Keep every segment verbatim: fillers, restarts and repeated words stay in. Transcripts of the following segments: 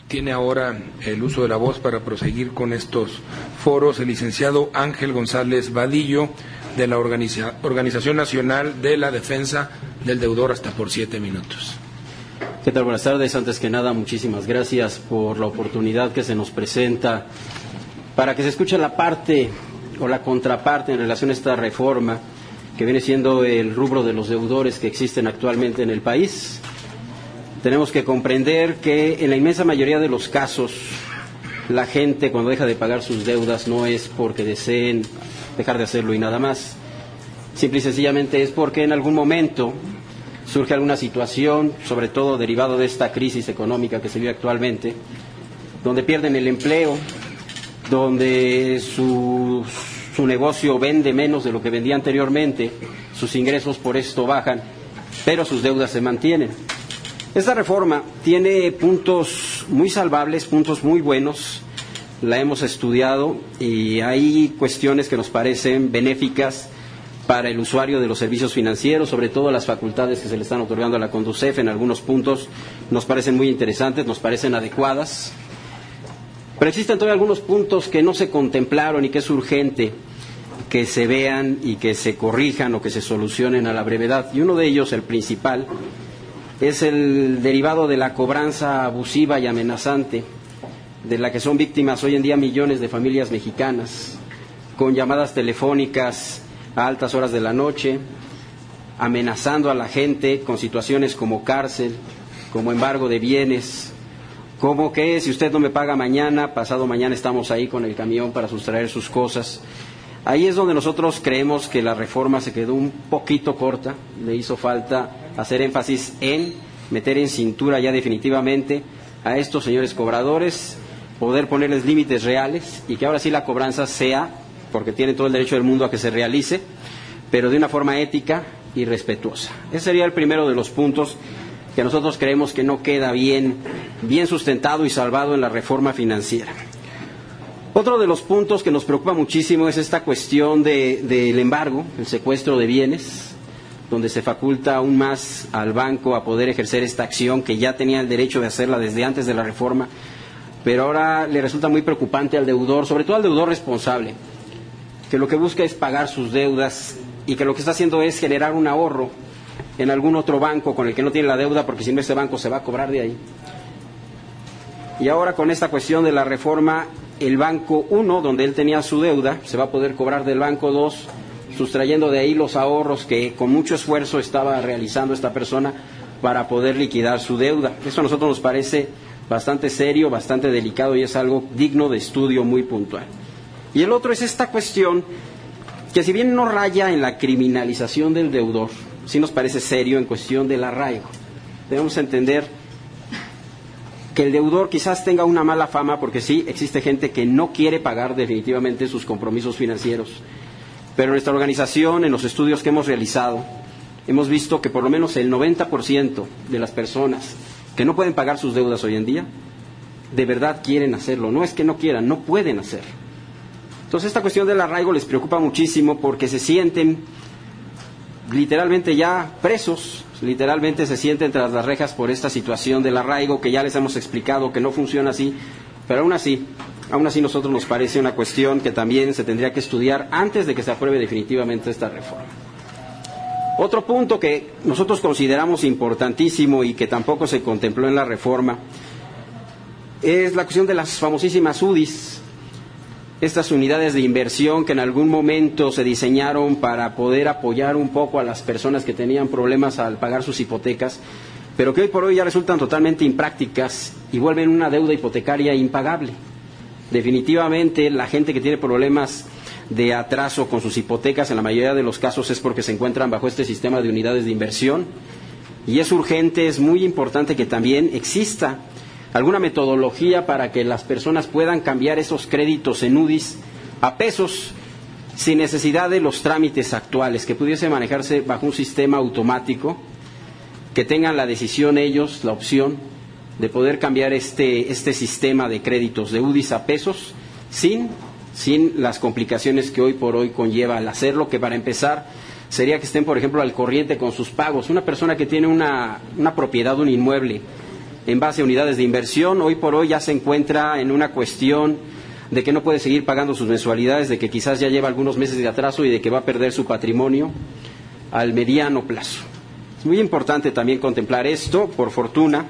tiene ahora el uso de la voz para proseguir con estos foros el licenciado Ángel González Vadillo, de la Organiza- Organización Nacional de la Defensa del Deudor, hasta por siete minutos. ¿Qué tal? Buenas tardes. Antes que nada, muchísimas gracias por la oportunidad que se nos presenta para que se escuche la parte o la contraparte en relación a esta reforma que viene siendo el rubro de los deudores que existen actualmente en el país. Tenemos que comprender que en la inmensa mayoría de los casos la gente, cuando deja de pagar sus deudas, no es porque deseen dejar de hacerlo y nada más. Simple y sencillamente es porque en algún momento surge alguna situación, sobre todo derivado de esta crisis económica que se vive actualmente, donde pierden el empleo, donde su, su negocio vende menos de lo que vendía anteriormente, sus ingresos por esto bajan, pero sus deudas se mantienen. Esta reforma tiene puntos muy salvables, puntos muy buenos, la hemos estudiado y hay cuestiones que nos parecen benéficas para el usuario de los servicios financieros, sobre todo las facultades que se le están otorgando a la Conducef en algunos puntos nos parecen muy interesantes, nos parecen adecuadas, pero existen todavía algunos puntos que no se contemplaron y que es urgente que se vean y que se corrijan o que se solucionen a la brevedad, y uno de ellos, el principal, es el derivado de la cobranza abusiva y amenazante de la que son víctimas hoy en día millones de familias mexicanas, con llamadas telefónicas a altas horas de la noche, amenazando a la gente con situaciones como cárcel, como embargo de bienes, como que si usted no me paga mañana, pasado mañana estamos ahí con el camión para sustraer sus cosas. Ahí es donde nosotros creemos que la reforma se quedó un poquito corta, le hizo falta hacer énfasis en meter en cintura ya definitivamente a estos señores cobradores, poder ponerles límites reales y que ahora sí la cobranza sea, porque tienen todo el derecho del mundo a que se realice, pero de una forma ética y respetuosa. Ese sería el primero de los puntos que nosotros creemos que no queda bien, bien sustentado y salvado en la reforma financiera. Otro de los puntos que nos preocupa muchísimo es esta cuestión de, del embargo, el secuestro de bienes, donde se faculta aún más al banco a poder ejercer esta acción que ya tenía el derecho de hacerla desde antes de la reforma, pero ahora le resulta muy preocupante al deudor, sobre todo al deudor responsable, que lo que busca es pagar sus deudas y que lo que está haciendo es generar un ahorro en algún otro banco con el que no tiene la deuda, porque si no ese banco se va a cobrar de ahí. Y ahora con esta cuestión de la reforma, el banco uno, donde él tenía su deuda, se va a poder cobrar del banco dos, sustrayendo de ahí los ahorros que con mucho esfuerzo estaba realizando esta persona para poder liquidar su deuda. Eso a nosotros nos parece bastante serio, bastante delicado y es algo digno de estudio muy puntual. Y el otro es esta cuestión que, si bien no raya en la criminalización del deudor, sí nos parece serio en cuestión del arraigo. Debemos entender que el deudor quizás tenga una mala fama, porque sí, existe gente que no quiere pagar definitivamente sus compromisos financieros, pero en nuestra organización, en los estudios que hemos realizado, hemos visto que por lo menos el noventa por ciento de las personas que no pueden pagar sus deudas hoy en día, de verdad quieren hacerlo. No es que no quieran, no pueden hacerlo. Entonces esta cuestión del arraigo les preocupa muchísimo porque se sienten literalmente ya presos, literalmente se sienten tras las rejas por esta situación del arraigo que ya les hemos explicado que no funciona así, pero aún así, aún así nosotros nos parece una cuestión que también se tendría que estudiar antes de que se apruebe definitivamente esta reforma. Otro punto que nosotros consideramos importantísimo y que tampoco se contempló en la reforma es la cuestión de las famosísimas U D Is, estas unidades de inversión que en algún momento se diseñaron para poder apoyar un poco a las personas que tenían problemas al pagar sus hipotecas, pero que hoy por hoy ya resultan totalmente imprácticas y vuelven una deuda hipotecaria impagable. Definitivamente la gente que tiene problemas de atraso con sus hipotecas en la mayoría de los casos es porque se encuentran bajo este sistema de unidades de inversión, y es urgente, es muy importante que también exista alguna metodología para que las personas puedan cambiar esos créditos en U D Is a pesos sin necesidad de los trámites actuales, que pudiese manejarse bajo un sistema automático, que tengan la decisión ellos, la opción de poder cambiar este, este sistema de créditos de U D Is a pesos sin, sin las complicaciones que hoy por hoy conlleva al hacerlo, que para empezar sería que estén, por ejemplo, al corriente con sus pagos. Una persona que tiene una, una propiedad, un inmueble en base a unidades de inversión. Hoy por hoy ya se encuentra en una cuestión de que no puede seguir pagando sus mensualidades, de que quizás ya lleva algunos meses de atraso y de que va a perder su patrimonio al mediano plazo. Es muy importante también contemplar esto. Por fortuna,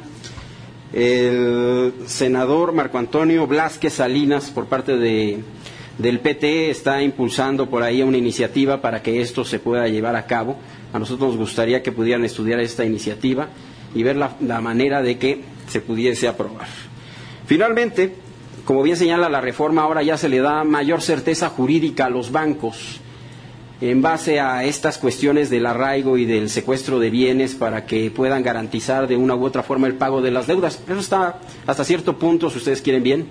el senador Marco Antonio Blázquez Salinas, por parte de, del P T, está impulsando por ahí una iniciativa para que esto se pueda llevar a cabo. A nosotros nos gustaría que pudieran estudiar esta iniciativa y ver la, la manera de que se pudiese aprobar. Finalmente, como bien señala la reforma, ahora ya se le da mayor certeza jurídica a los bancos en base a estas cuestiones del arraigo y del secuestro de bienes para que puedan garantizar de una u otra forma el pago de las deudas. Eso está hasta cierto punto, si ustedes quieren, bien.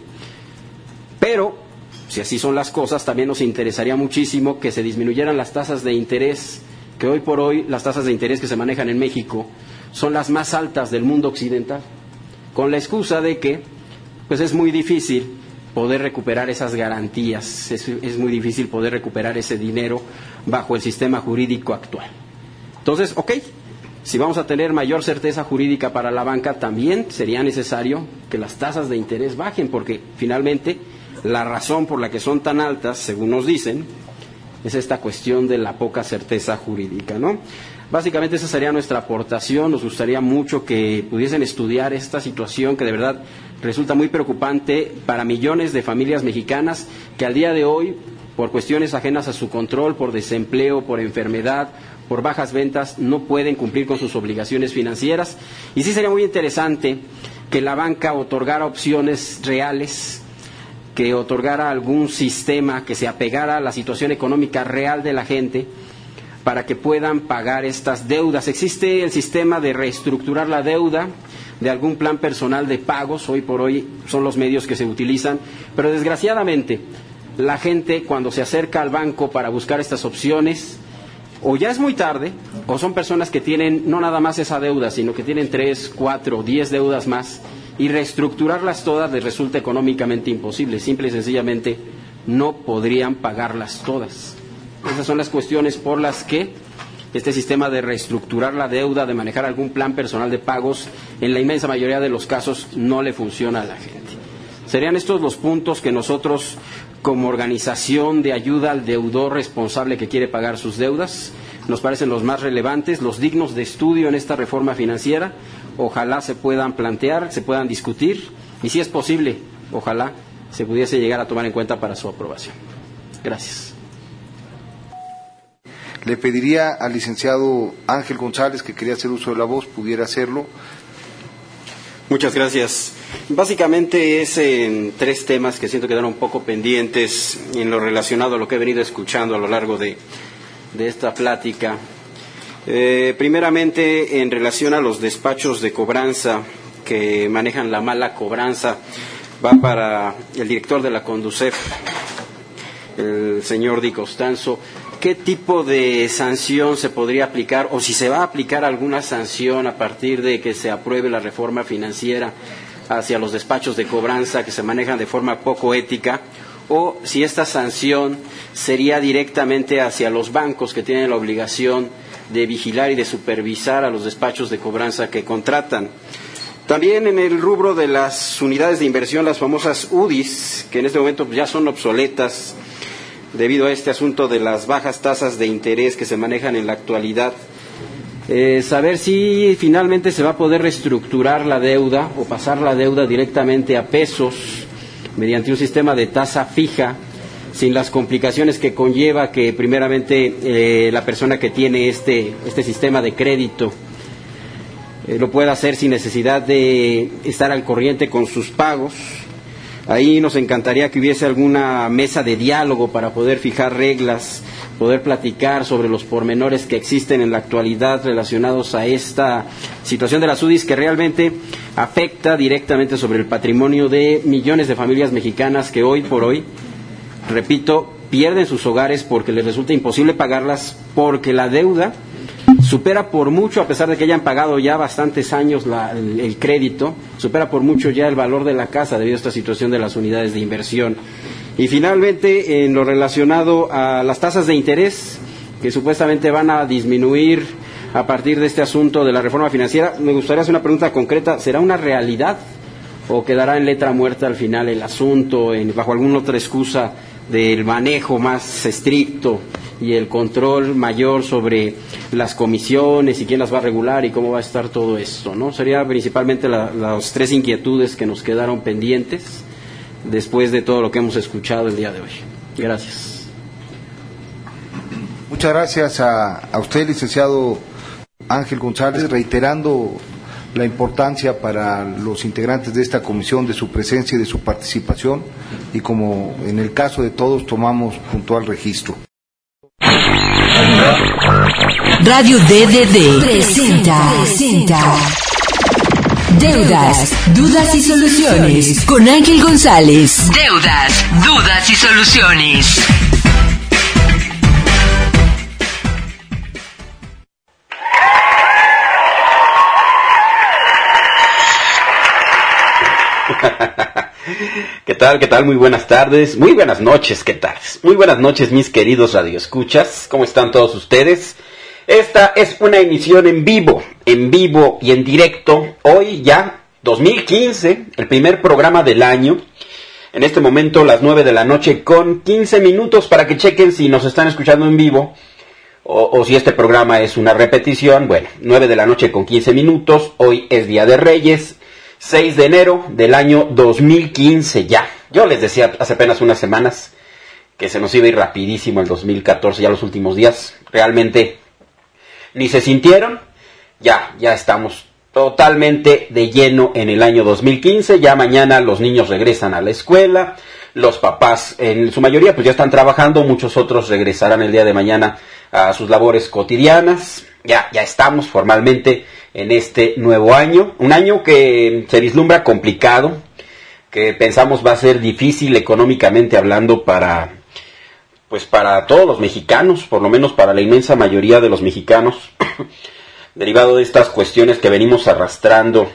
Pero, si así son las cosas, también nos interesaría muchísimo que se disminuyeran las tasas de interés, que hoy por hoy las tasas de interés que se manejan en México son las más altas del mundo occidental, con la excusa de que pues es muy difícil poder recuperar esas garantías, es, es muy difícil poder recuperar ese dinero bajo el sistema jurídico actual. Entonces, ok, si vamos a tener mayor certeza jurídica para la banca, también sería necesario que las tasas de interés bajen, porque finalmente la razón por la que son tan altas, según nos dicen, es esta cuestión de la poca certeza jurídica, ¿no? Básicamente esa sería nuestra aportación. Nos gustaría mucho que pudiesen estudiar esta situación que de verdad resulta muy preocupante para millones de familias mexicanas que al día de hoy, por cuestiones ajenas a su control, por desempleo, por enfermedad, por bajas ventas, no pueden cumplir con sus obligaciones financieras. Y sí sería muy interesante que la banca otorgara opciones reales, que otorgara algún sistema que se apegara a la situación económica real de la gente para que puedan pagar estas deudas. Existe el sistema de reestructurar la deuda, de algún plan personal de pagos, hoy por hoy son los medios que se utilizan, pero desgraciadamente la gente cuando se acerca al banco para buscar estas opciones, o ya es muy tarde, o son personas que tienen no nada más esa deuda, sino que tienen tres, cuatro, diez deudas más, y reestructurarlas todas les resulta económicamente imposible, simple y sencillamente no podrían pagarlas todas. Esas son las cuestiones por las que este sistema de reestructurar la deuda, de manejar algún plan personal de pagos, en la inmensa mayoría de los casos no le funciona a la gente. Serían estos los puntos que nosotros, como organización de ayuda al deudor responsable que quiere pagar sus deudas, nos parecen los más relevantes, los dignos de estudio en esta reforma financiera. Ojalá se puedan plantear, se puedan discutir y, si es posible, ojalá se pudiese llegar a tomar en cuenta para su aprobación. Gracias. Le pediría al licenciado Ángel González, que quería hacer uso de la voz, pudiera hacerlo. Muchas gracias. Básicamente es en tres temas que siento que quedaron un poco pendientes en lo relacionado a lo que he venido escuchando a lo largo de, de esta plática. Eh, primeramente, en relación a los despachos de cobranza que manejan la mala cobranza, va para el director de la Conducef, el señor Di Costanzo. ¿Qué tipo de sanción se podría aplicar, o si se va a aplicar alguna sanción a partir de que se apruebe la reforma financiera hacia los despachos de cobranza que se manejan de forma poco ética, o si esta sanción sería directamente hacia los bancos que tienen la obligación de vigilar y de supervisar a los despachos de cobranza que contratan? También en el rubro de las unidades de inversión, las famosas U D Is, que en este momento ya son obsoletas debido a este asunto de las bajas tasas de interés que se manejan en la actualidad. Eh, saber si finalmente se va a poder reestructurar la deuda o pasar la deuda directamente a pesos mediante un sistema de tasa fija, sin las complicaciones que conlleva que primeramente eh, la persona que tiene este, este sistema de crédito eh, lo pueda hacer sin necesidad de estar al corriente con sus pagos. Ahí nos encantaría que hubiese alguna mesa de diálogo para poder fijar reglas, poder platicar sobre los pormenores que existen en la actualidad relacionados a esta situación de las U D Is, que realmente afecta directamente sobre el patrimonio de millones de familias mexicanas que hoy por hoy, repito, pierden sus hogares porque les resulta imposible pagarlas, porque la deuda supera por mucho, a pesar de que hayan pagado ya bastantes años la, el, el crédito, supera por mucho ya el valor de la casa debido a esta situación de las unidades de inversión. Y finalmente, en lo relacionado a las tasas de interés, que supuestamente van a disminuir a partir de este asunto de la reforma financiera. Me gustaría hacer una pregunta concreta. ¿Será una realidad o quedará en letra muerta al final el asunto, en, bajo alguna otra excusa del manejo más estricto y el control mayor sobre las comisiones y quién las va a regular y cómo va a estar todo esto, ¿no? Serían principalmente la, las tres inquietudes que nos quedaron pendientes después de todo lo que hemos escuchado el día de hoy. Gracias. Muchas gracias a, a usted, licenciado Ángel González, reiterando la importancia para los integrantes de esta comisión de su presencia y de su participación, y como en el caso de todos tomamos puntual registro. Radio D D D presenta, presenta Deudas, Dudas y Soluciones con Ángel González. Deudas, Dudas y Soluciones. ¿Qué tal? ¿Qué tal? Muy buenas tardes, muy buenas noches, ¿qué tal? Muy buenas noches, mis queridos radioescuchas. ¿Cómo están todos ustedes? Esta es una emisión en vivo, en vivo y en directo. Hoy ya, dos mil quince, el primer programa del año. En este momento, las nueve de la noche con quince minutos para que chequen si nos están escuchando en vivo o, o si este programa es una repetición. Bueno, nueve de la noche con quince minutos. Hoy es Día de Reyes. seis de enero del año dos mil quince ya. Yo les decía hace apenas unas semanas que se nos iba a ir rapidísimo el dos mil catorce, ya los últimos días. Realmente ni se sintieron. Ya, ya estamos totalmente de lleno en el año dos mil quince. Ya mañana los niños regresan a la escuela. Los papás, en su mayoría, pues ya están trabajando. Muchos otros regresarán el día de mañana a sus labores cotidianas. Ya, ya estamos formalmente en este nuevo año, un año que se vislumbra complicado, que pensamos va a ser difícil económicamente hablando para, pues para todos los mexicanos, por lo menos para la inmensa mayoría de los mexicanos, derivado de estas cuestiones que venimos arrastrando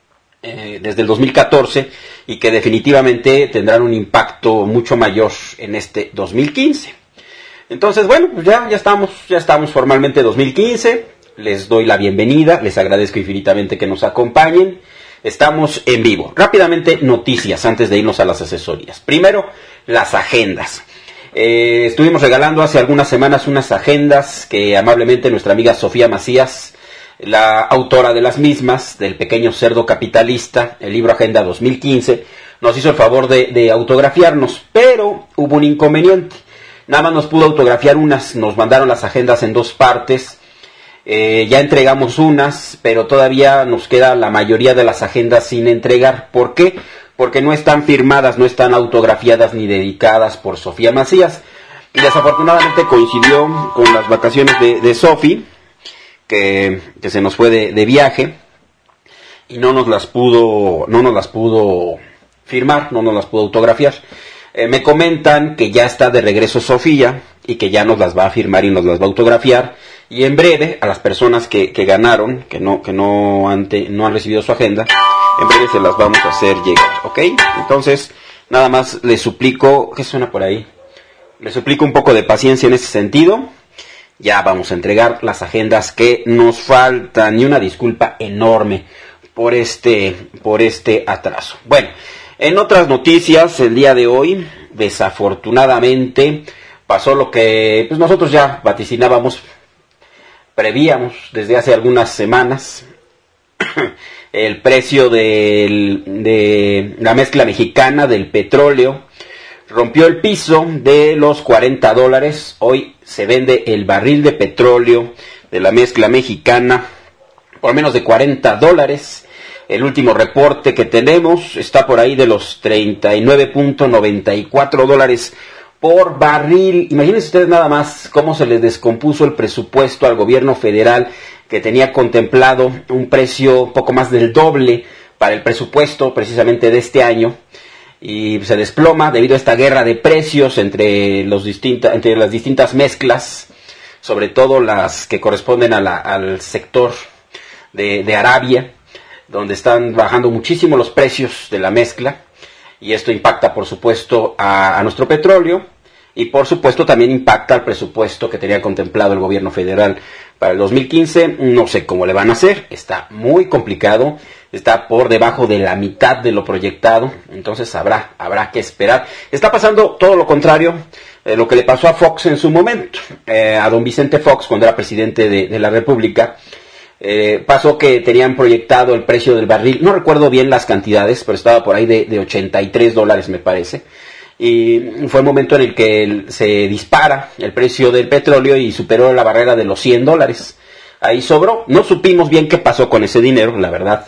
eh, desde el dos mil catorce y que definitivamente tendrán un impacto mucho mayor en este dos mil quince. Entonces, bueno, pues ya, ya estamos, ya estamos formalmente dos mil quince. Les doy la bienvenida, les agradezco infinitamente que nos acompañen. Estamos en vivo. Rápidamente, noticias antes de irnos a las asesorías. Primero, las agendas. Eh, estuvimos regalando hace algunas semanas unas agendas que amablemente nuestra amiga Sofía Macías, la autora de las mismas, del Pequeño Cerdo Capitalista, el libro Agenda dos mil quince, nos hizo el favor de, de autografiarnos, pero hubo un inconveniente. Nada más nos pudo autografiar unas, nos mandaron las agendas en dos partes. Eh, ya entregamos unas, pero todavía nos queda la mayoría de las agendas sin entregar. ¿Por qué? Porque no están firmadas, no están autografiadas ni dedicadas por Sofía Macías. Y desafortunadamente coincidió con las vacaciones de, de Sofi, que, que se nos fue de, de viaje, y no nos las pudo, no nos las pudo firmar, no nos las pudo autografiar. Eh, me comentan que ya está de regreso Sofía y que ya nos las va a firmar y nos las va a autografiar. Y en breve, a las personas que, que ganaron, que no que no han, te, no han recibido su agenda, en breve se las vamos a hacer llegar, ¿ok? Entonces, nada más les suplico, ¿qué suena por ahí? Les suplico un poco de paciencia en ese sentido. Ya vamos a entregar las agendas que nos faltan, y una disculpa enorme por este, por este atraso. Bueno, en otras noticias, el día de hoy, desafortunadamente, pasó lo que pues nosotros ya vaticinábamos, prevíamos desde hace algunas semanas. El precio del, de la mezcla mexicana del petróleo rompió el piso de los cuarenta dólares. Hoy se vende el barril de petróleo de la mezcla mexicana por menos de cuarenta dólares. El último reporte que tenemos está por ahí de los treinta y nueve punto noventa y cuatro dólares por barril. Imagínense ustedes nada más cómo se les descompuso el presupuesto al gobierno federal, que tenía contemplado un precio poco más del doble para el presupuesto precisamente de este año, y se desploma debido a esta guerra de precios entre, los distinta, entre las distintas mezclas, sobre todo las que corresponden a la, al sector de, de Arabia, donde están bajando muchísimo los precios de la mezcla. Y esto impacta, por supuesto, a, a nuestro petróleo y por supuesto también impacta al presupuesto que tenía contemplado el gobierno federal para el dos mil quince. No sé cómo le van a hacer, está muy complicado, está por debajo de la mitad de lo proyectado, entonces habrá, habrá que esperar. Está pasando todo lo contrario, eh, lo que le pasó a Fox en su momento, eh, a don Vicente Fox cuando era presidente de, de la República. Eh, pasó que tenían proyectado el precio del barril, no recuerdo bien las cantidades, pero estaba por ahí de, de ochenta y tres dólares me parece, y fue el momento en el que el, se dispara el precio del petróleo y superó la barrera de los cien dólares, ahí sobró, no supimos bien qué pasó con ese dinero, la verdad,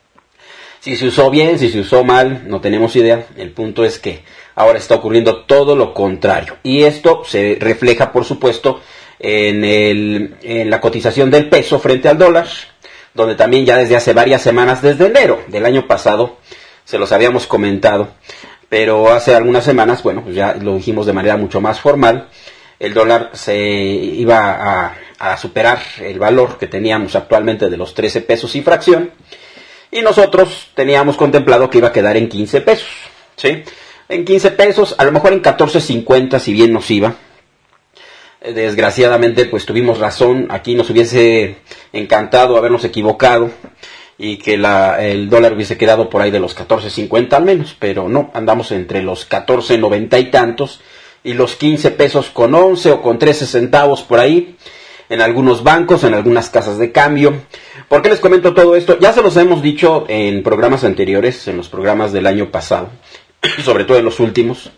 si se usó bien, si se usó mal, no tenemos idea, el punto es que ahora está ocurriendo todo lo contrario, y esto se refleja por supuesto En, el, en la cotización del peso frente al dólar, donde también ya desde hace varias semanas, desde enero del año pasado, se los habíamos comentado, pero hace algunas semanas, bueno, pues ya lo dijimos de manera mucho más formal, el dólar se iba a, a superar el valor que teníamos actualmente de los trece pesos y fracción, y nosotros teníamos contemplado que iba a quedar en quince pesos, ¿sí? En quince pesos, a lo mejor en catorce cincuenta si bien nos iba. Desgraciadamente pues tuvimos razón, aquí nos hubiese encantado habernos equivocado y que la, el dólar hubiese quedado por ahí de los catorce cincuenta al menos, pero no, andamos entre los catorce noventa y tantos y los quince pesos con once o con trece centavos por ahí, en algunos bancos, en algunas casas de cambio. ¿Por qué les comento todo esto? Ya se los hemos dicho en programas anteriores, en los programas del año pasado, sobre todo en los últimos.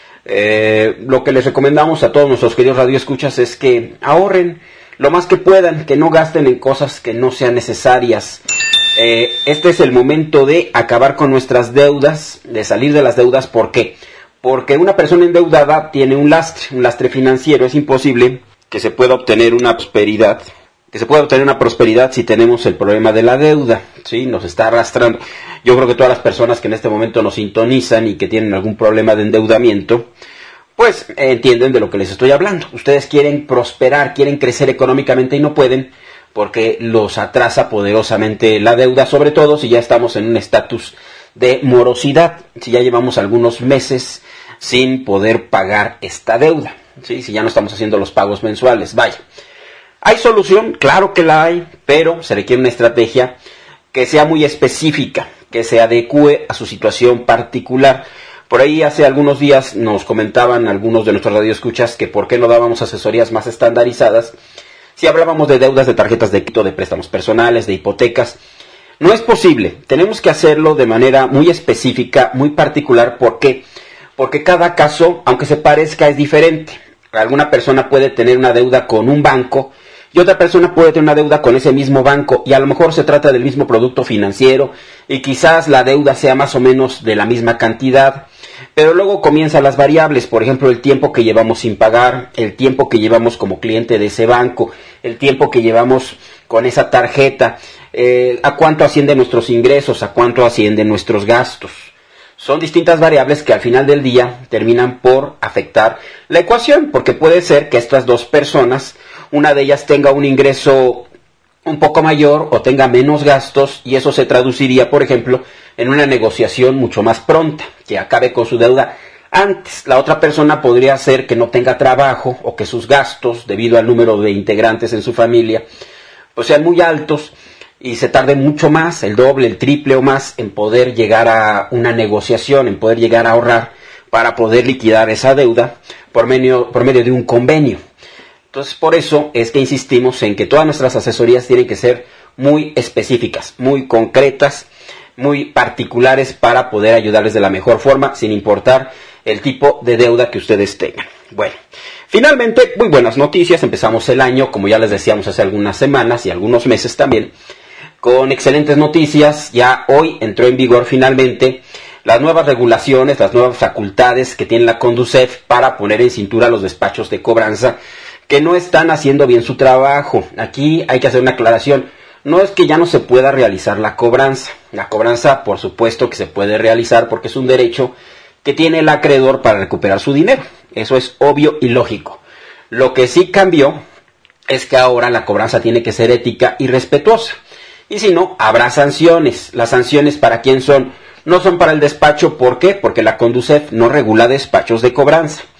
Eh, lo que les recomendamos a todos nuestros queridos radioescuchas es que ahorren lo más que puedan, que no gasten en cosas que no sean necesarias. Eh, este es el momento de acabar con nuestras deudas, de salir de las deudas. ¿Por qué? Porque una persona endeudada tiene un lastre, un lastre financiero. Es imposible que se pueda obtener una prosperidad, que se pueda obtener una prosperidad si tenemos el problema de la deuda, ¿sí? Nos está arrastrando. Yo creo que todas las personas que en este momento nos sintonizan y que tienen algún problema de endeudamiento, pues eh, entienden de lo que les estoy hablando. Ustedes quieren prosperar, quieren crecer económicamente y no pueden porque los atrasa poderosamente la deuda, sobre todo si ya estamos en un estatus de morosidad, si ya llevamos algunos meses sin poder pagar esta deuda, ¿sí? Si ya no estamos haciendo los pagos mensuales, vaya. ¿Hay solución? Claro que la hay, pero se requiere una estrategia que sea muy específica, que se adecue a su situación particular. Por ahí hace algunos días nos comentaban algunos de nuestros radioescuchas que por qué no dábamos asesorías más estandarizadas si hablábamos de deudas, de tarjetas de crédito, de préstamos personales, de hipotecas. No es posible, tenemos que hacerlo de manera muy específica, muy particular. ¿Por qué? Porque cada caso, aunque se parezca, es diferente. Alguna persona puede tener una deuda con un banco y otra persona puede tener una deuda con ese mismo banco y a lo mejor se trata del mismo producto financiero y quizás la deuda sea más o menos de la misma cantidad, pero luego comienzan las variables, por ejemplo el tiempo que llevamos sin pagar, el tiempo que llevamos como cliente de ese banco, el tiempo que llevamos con esa tarjeta, eh, a cuánto ascienden nuestros ingresos, a cuánto ascienden nuestros gastos. Son distintas variables que al final del día terminan por afectar la ecuación, porque puede ser que estas dos personas, una de ellas tenga un ingreso un poco mayor o tenga menos gastos y eso se traduciría, por ejemplo, en una negociación mucho más pronta, que acabe con su deuda antes. La otra persona podría ser que no tenga trabajo o que sus gastos, debido al número de integrantes en su familia, pues sean muy altos y se tarde mucho más, el doble, el triple o más, en poder llegar a una negociación, en poder llegar a ahorrar para poder liquidar esa deuda por medio, por medio de un convenio. Entonces, por eso es que insistimos en que todas nuestras asesorías tienen que ser muy específicas, muy concretas, muy particulares para poder ayudarles de la mejor forma, sin importar el tipo de deuda que ustedes tengan. Bueno, finalmente, muy buenas noticias. Empezamos el año, como ya les decíamos hace algunas semanas y algunos meses también, con excelentes noticias. Ya hoy entró en vigor finalmente las nuevas regulaciones, las nuevas facultades que tiene la Conducef para poner en cintura los despachos de cobranza que no están haciendo bien su trabajo. Aquí hay que hacer una aclaración. No es que ya no se pueda realizar la cobranza. La cobranza, por supuesto que se puede realizar porque es un derecho que tiene el acreedor para recuperar su dinero. Eso es obvio y lógico. Lo que sí cambió es que ahora la cobranza tiene que ser ética y respetuosa. Y si no, habrá sanciones. Las sanciones, ¿para quién son? No son para el despacho. ¿Por qué? Porque la Conducef no regula despachos de cobranza.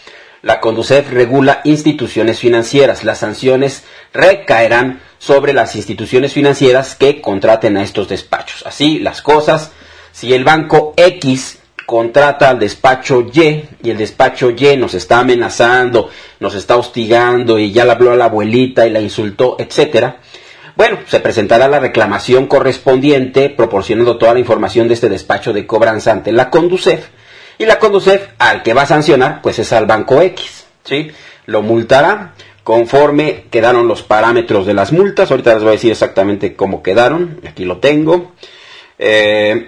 La CONDUCEF regula instituciones financieras. Las sanciones recaerán sobre las instituciones financieras que contraten a estos despachos. Así las cosas, si el banco X contrata al despacho Y y el despacho Y nos está amenazando, nos está hostigando y ya le habló a la abuelita y la insultó, etcétera, bueno, se presentará la reclamación correspondiente proporcionando toda la información de este despacho de cobranza ante la CONDUCEF. Y la CONDUCEF al que va a sancionar pues es al banco X, ¿sí? Lo multará conforme quedaron los parámetros de las multas. Ahorita les voy a decir exactamente cómo quedaron. Aquí lo tengo. Eh,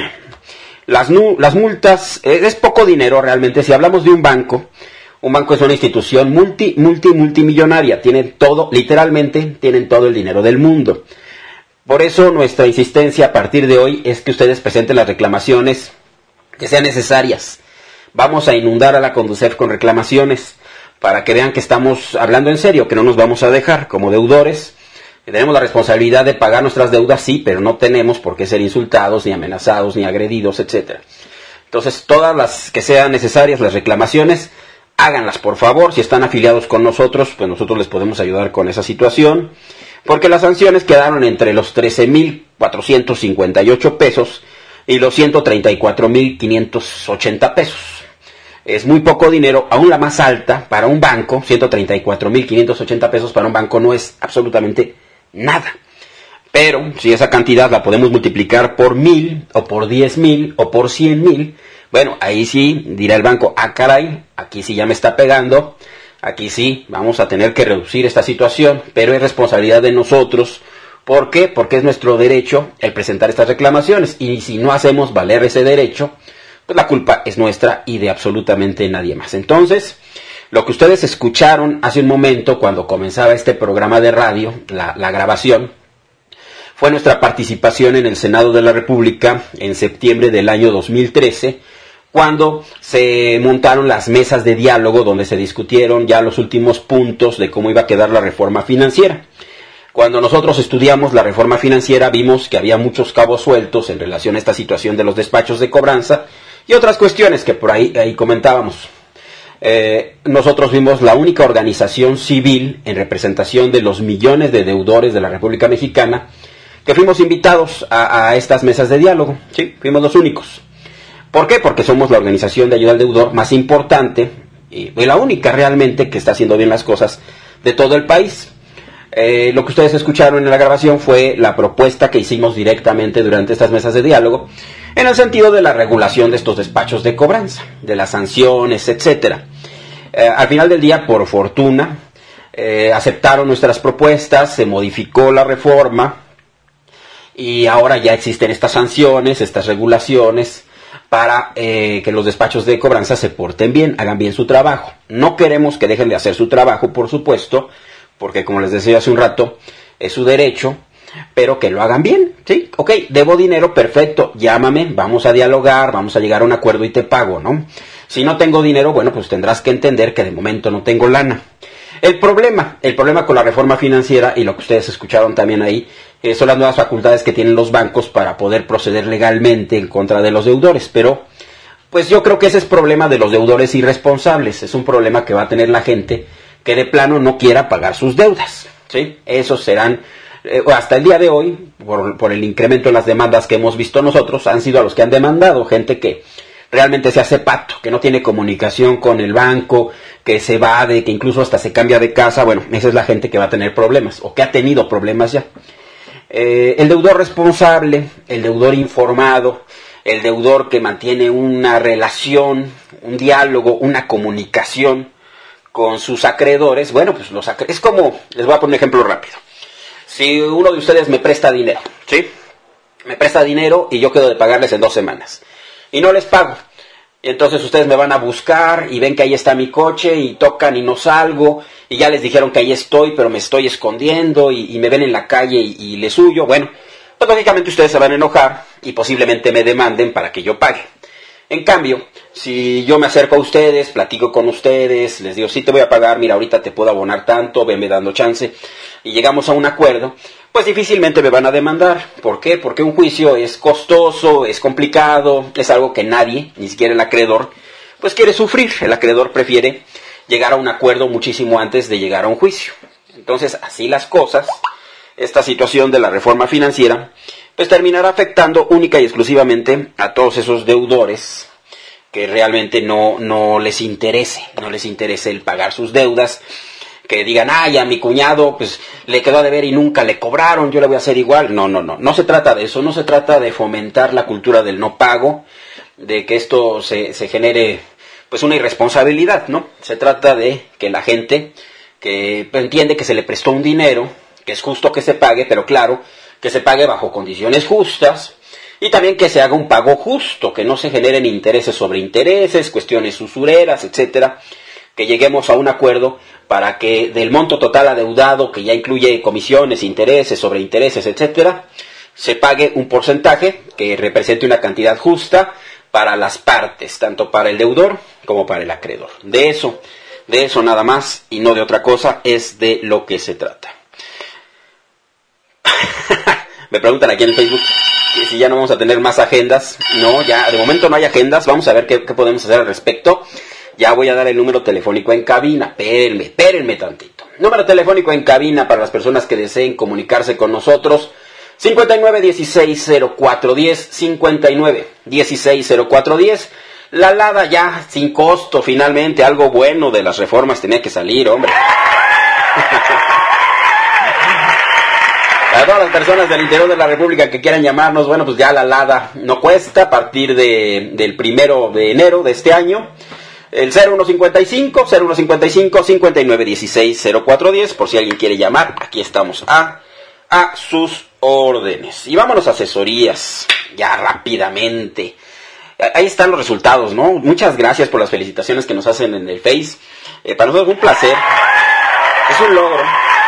las, las multas, eh, es poco dinero realmente. Si hablamos de un banco, un banco es una institución multi, multi, multimillonaria. Tienen todo, literalmente, tienen todo el dinero del mundo. Por eso nuestra insistencia a partir de hoy es que ustedes presenten las reclamaciones que sean necesarias. Vamos a inundar a la CONDUCEF con reclamaciones para que vean que estamos hablando en serio, que no nos vamos a dejar como deudores. Que tenemos la responsabilidad de pagar nuestras deudas, sí, pero no tenemos por qué ser insultados, ni amenazados, ni agredidos, etcétera. Entonces, todas las que sean necesarias, las reclamaciones, háganlas por favor. Si están afiliados con nosotros, pues nosotros les podemos ayudar con esa situación, porque las sanciones quedaron entre los trece mil cuatrocientos cincuenta y ocho pesos y los ciento treinta y cuatro mil quinientos ochenta pesos. Es muy poco dinero, aún la más alta para un banco, ciento treinta y cuatro mil quinientos ochenta pesos para un banco no es absolutamente nada. Pero si esa cantidad la podemos multiplicar por mil, o por diez mil, o por cien mil, bueno, ahí sí dirá el banco, ah caray, aquí sí ya me está pegando, aquí sí vamos a tener que reducir esta situación, pero es responsabilidad de nosotros. ¿Por qué? Porque es nuestro derecho el presentar estas reclamaciones, y si no hacemos valer ese derecho, pues la culpa es nuestra y de absolutamente nadie más. Entonces, lo que ustedes escucharon hace un momento cuando comenzaba este programa de radio, la, la grabación, fue nuestra participación en el Senado de la República en septiembre del año dos mil trece, cuando se montaron las mesas de diálogo donde se discutieron ya los últimos puntos de cómo iba a quedar la reforma financiera. Cuando nosotros estudiamos la reforma financiera vimos que había muchos cabos sueltos en relación a esta situación de los despachos de cobranza y otras cuestiones que por ahí, ahí comentábamos. Eh, nosotros vimos la única organización civil en representación de los millones de deudores de la República Mexicana que fuimos invitados a, a estas mesas de diálogo. Sí, fuimos los únicos. ¿Por qué? Porque somos la organización de ayuda al deudor más importante y, y la única realmente que está haciendo bien las cosas de todo el país. Eh, lo que ustedes escucharon en la grabación fue la propuesta que hicimos directamente durante estas mesas de diálogo en el sentido de la regulación de estos despachos de cobranza, de las sanciones, etcétera. Eh, al final del día, por fortuna, eh, aceptaron nuestras propuestas, se modificó la reforma y ahora ya existen estas sanciones, estas regulaciones para eh, que los despachos de cobranza se porten bien, hagan bien su trabajo. No queremos que dejen de hacer su trabajo, por supuesto, porque como les decía hace un rato, es su derecho, pero que lo hagan bien, ¿sí? Ok, debo dinero, perfecto, llámame, vamos a dialogar, vamos a llegar a un acuerdo y te pago, ¿no? Si no tengo dinero, bueno, pues tendrás que entender que de momento no tengo lana. El problema, el problema con la reforma financiera, y lo que ustedes escucharon también ahí, eh, son las nuevas facultades que tienen los bancos para poder proceder legalmente en contra de los deudores, pero pues yo creo que ese es problema de los deudores irresponsables, es un problema que va a tener la gente que de plano no quiera pagar sus deudas, ¿sí? Esos serán, eh, hasta el día de hoy, por, por el incremento en las demandas que hemos visto nosotros, han sido a los que han demandado, gente que realmente se hace pato, que no tiene comunicación con el banco, que se evade, que incluso hasta se cambia de casa. Bueno, esa es la gente que va a tener problemas, o que ha tenido problemas ya. Eh, el deudor responsable, el deudor informado, el deudor que mantiene una relación, un diálogo, una comunicación con sus acreedores, bueno, pues los acre- es como, les voy a poner un ejemplo rápido. Si uno de ustedes me presta dinero, ¿sí? Me presta dinero y yo quedo de pagarles en dos semanas. Y no les pago. Y entonces ustedes me van a buscar y ven que ahí está mi coche y tocan y no salgo. Y ya les dijeron que ahí estoy, pero me estoy escondiendo y, y me ven en la calle y, y les huyo. Bueno, pues lógicamente ustedes se van a enojar y posiblemente me demanden para que yo pague. En cambio, si yo me acerco a ustedes, platico con ustedes, les digo, sí te voy a pagar, mira, ahorita te puedo abonar tanto, venme dando chance, y llegamos a un acuerdo, pues difícilmente me van a demandar. ¿Por qué? Porque un juicio es costoso, es complicado, es algo que nadie, ni siquiera el acreedor, pues quiere sufrir. El acreedor prefiere llegar a un acuerdo muchísimo antes de llegar a un juicio. Entonces, así las cosas, esta situación de la reforma financiera, pues terminará afectando única y exclusivamente a todos esos deudores que realmente no, no les interese, no les interese el pagar sus deudas, que digan, ay, a mi cuñado pues le quedó a deber y nunca le cobraron, yo le voy a hacer igual. No, no, no, no se trata de eso, no se trata de fomentar la cultura del no pago, de que esto se, se genere pues una irresponsabilidad, ¿no? Se trata de que la gente que entiende que se le prestó un dinero, que es justo que se pague, pero claro, que se pague bajo condiciones justas, y también que se haga un pago justo, que no se generen intereses sobre intereses, cuestiones usureras, etcétera, que lleguemos a un acuerdo para que del monto total adeudado, que ya incluye comisiones, intereses, sobre intereses, etcétera, se pague un porcentaje que represente una cantidad justa para las partes, tanto para el deudor como para el acreedor. De eso, de eso nada más y no de otra cosa es de lo que se trata. Me preguntan aquí en el Facebook que si ya no vamos a tener más agendas. No, ya de momento no hay agendas. Vamos a ver qué, qué podemos hacer al respecto. Ya voy a dar el número telefónico en cabina. Espérenme, espérenme tantito. Número telefónico en cabina para las personas que deseen comunicarse con nosotros. cincuenta y nueve dieciséis cero cuatro diez, cincuenta y nueve dieciséis cero cuatro diez. La Lada ya sin costo, finalmente, algo bueno de las reformas tenía que salir, hombre. A todas las personas del interior de la República que quieran llamarnos, bueno, pues ya la Lada no cuesta a partir de, del primero de enero de este año. El cero uno cincuenta y cinco, cero uno cincuenta y cinco, cincuenta y nueve dieciséis cero cuatro diez, por si alguien quiere llamar, aquí estamos a, a sus órdenes. Y vámonos a asesorías, ya rápidamente. Ahí están los resultados, ¿no? Muchas gracias por las felicitaciones que nos hacen en el Face. Eh, para nosotros es un placer, es un logro.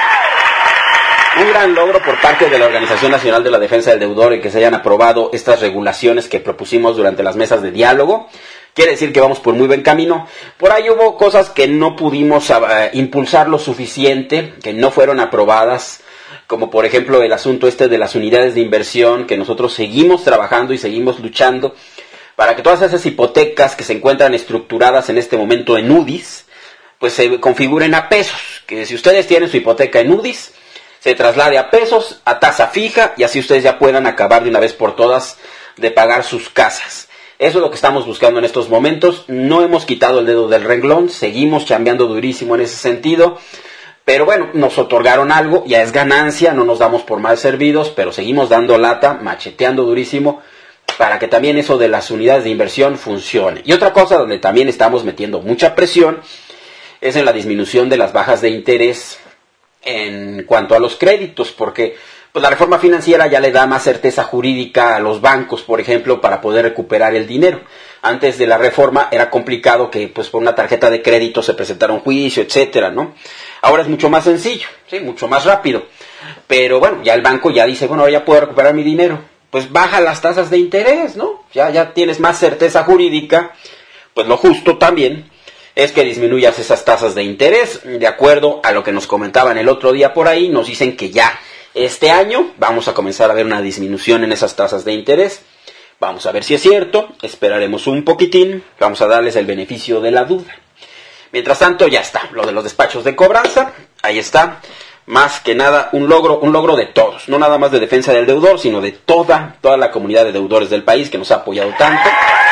Un gran logro por parte de la Organización Nacional de la Defensa del Deudor en que se hayan aprobado estas regulaciones que propusimos durante las mesas de diálogo. Quiere decir que vamos por muy buen camino. Por ahí hubo cosas que no pudimos uh, impulsar lo suficiente, que no fueron aprobadas, como por ejemplo el asunto este de las unidades de inversión, que nosotros seguimos trabajando y seguimos luchando para que todas esas hipotecas que se encuentran estructuradas en este momento en U D I S, pues se configuren a pesos. Que si ustedes tienen su hipoteca en U D I S, se traslade a pesos, a tasa fija, y así ustedes ya puedan acabar de una vez por todas de pagar sus casas. Eso es lo que estamos buscando en estos momentos. No hemos quitado el dedo del renglón, seguimos chambeando durísimo en ese sentido, pero bueno, nos otorgaron algo, ya es ganancia, no nos damos por mal servidos, pero seguimos dando lata, macheteando durísimo, para que también eso de las unidades de inversión funcione. Y otra cosa donde también estamos metiendo mucha presión es en la disminución de las bajas de interés en cuanto a los créditos, porque pues la reforma financiera ya le da más certeza jurídica a los bancos, por ejemplo, para poder recuperar el dinero. Antes de la reforma era complicado que pues por una tarjeta de crédito se presentara un juicio, etcétera, ¿no? Ahora es mucho más sencillo, sí, mucho más rápido. Pero bueno, ya el banco ya dice, bueno, ahora ya puedo recuperar mi dinero. Pues baja las tasas de interés, ¿no? Ya, ya tienes más certeza jurídica. Pues lo justo también es que disminuyas esas tasas de interés. De acuerdo a lo que nos comentaban el otro día por ahí, nos dicen que ya este año vamos a comenzar a ver una disminución en esas tasas de interés. Vamos a ver si es cierto, esperaremos un poquitín, vamos a darles el beneficio de la duda. Mientras tanto, ya está, lo de los despachos de cobranza, ahí está. Más que nada un logro, un logro de todos, no nada más de defensa del deudor, sino de toda, toda la comunidad de deudores del país que nos ha apoyado tanto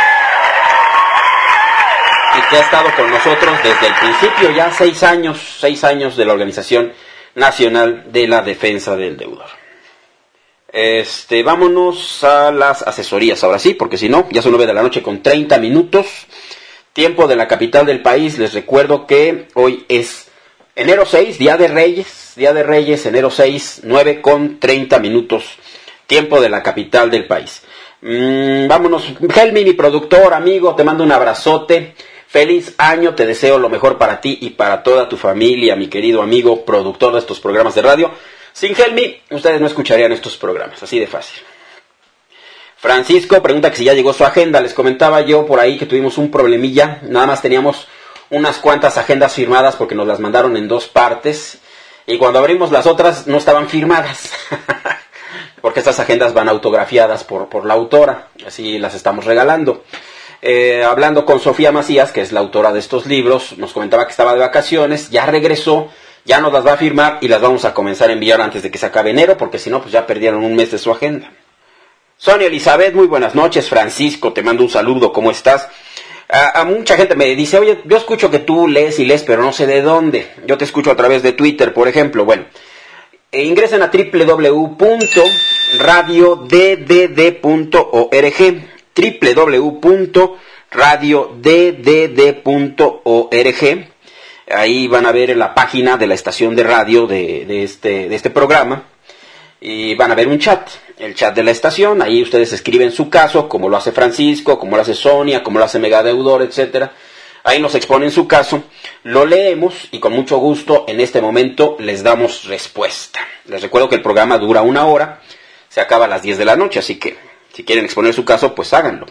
y que ha estado con nosotros desde el principio, ya seis años, seis años de la Organización Nacional de la Defensa del Deudor. Este, vámonos a las asesorías, ahora sí, porque si no, ya son nueve de la noche con treinta minutos, tiempo de la capital del país. Les recuerdo que hoy es enero seis, Día de Reyes, Día de Reyes, enero seis, nueve con treinta minutos, tiempo de la capital del país. Mm, vámonos, Helmi, mi productor, amigo, te mando un abrazote. Feliz año, te deseo lo mejor para ti y para toda tu familia, mi querido amigo, productor de estos programas de radio. Sin Helmi, ustedes no escucharían estos programas, así de fácil. Francisco pregunta que si ya llegó su agenda. Les comentaba yo por ahí que tuvimos un problemilla, nada más teníamos unas cuantas agendas firmadas porque nos las mandaron en dos partes, y cuando abrimos las otras no estaban firmadas, porque estas agendas van autografiadas por, por la autora, así las estamos regalando. eh, hablando con Sofía Macías, que es la autora de estos libros, nos comentaba que estaba de vacaciones, ya regresó, ya nos las va a firmar y las vamos a comenzar a enviar antes de que se acabe enero, porque si no, pues ya perdieron un mes de su agenda. Sonia Elizabeth, muy buenas noches. Francisco, te mando un saludo, ¿cómo estás? A, a mucha gente me dice, oye, yo escucho que tú lees y lees, pero no sé de dónde. Yo te escucho a través de Twitter, por ejemplo. Bueno, eh, ingresen a doble u doble u doble u punto radio d d d punto org, doble u doble u doble u punto radio d d d punto org. Ahí van a ver la página de la estación de radio de, de, este, de este programa. Y van a ver un chat, el chat de la estación. Ahí ustedes escriben su caso, como lo hace Francisco, como lo hace Sonia, como lo hace Megadeudor, etcétera. Ahí nos exponen su caso, lo leemos y con mucho gusto en este momento les damos respuesta. Les recuerdo que el programa dura una hora, se acaba a las diez de la noche, así que si quieren exponer su caso, pues háganlo.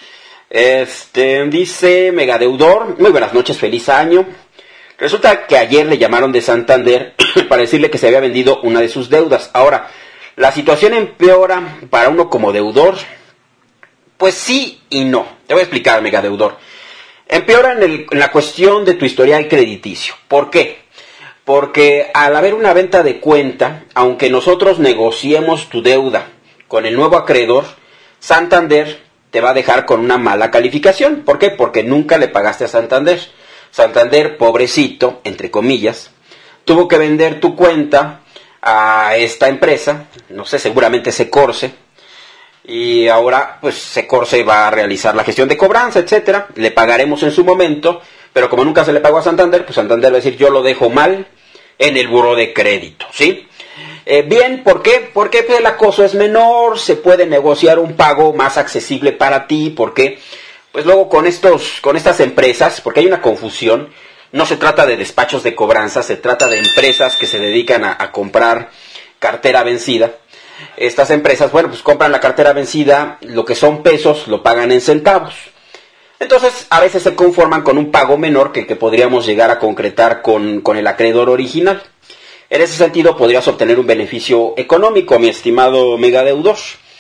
Este, dice Megadeudor, muy buenas noches, feliz año. Resulta que ayer le llamaron de Santander para decirle que se había vendido una de sus deudas. Ahora, la situación empeora para uno como deudor. Pues sí y no. Te voy a explicar, Megadeudor. Empeora en, el, en la cuestión de tu historial crediticio. ¿Por qué? Porque al haber una venta de cuenta, aunque nosotros negociemos tu deuda con el nuevo acreedor, Santander te va a dejar con una mala calificación. ¿Por qué? Porque nunca le pagaste a Santander. Santander, pobrecito, entre comillas, tuvo que vender tu cuenta a esta empresa, no sé, seguramente Secorse, y ahora pues Secorse va a realizar la gestión de cobranza, etcétera, le pagaremos en su momento, pero como nunca se le pagó a Santander, pues Santander va a decir yo lo dejo mal en el buró de crédito, ¿sí? Eh, bien, ¿por qué? Porque pues, el acoso es menor, se puede negociar un pago más accesible para ti, ¿por qué? Pues luego con estos, con estas empresas, porque hay una confusión, no se trata de despachos de cobranza, se trata de empresas que se dedican a, a comprar cartera vencida. Estas empresas, bueno, pues compran la cartera vencida, lo que son pesos lo pagan en centavos. Entonces, a veces se conforman con un pago menor que, que podríamos llegar a concretar con, con el acreedor original. En ese sentido, podrías obtener un beneficio económico, mi estimado Megadeudor.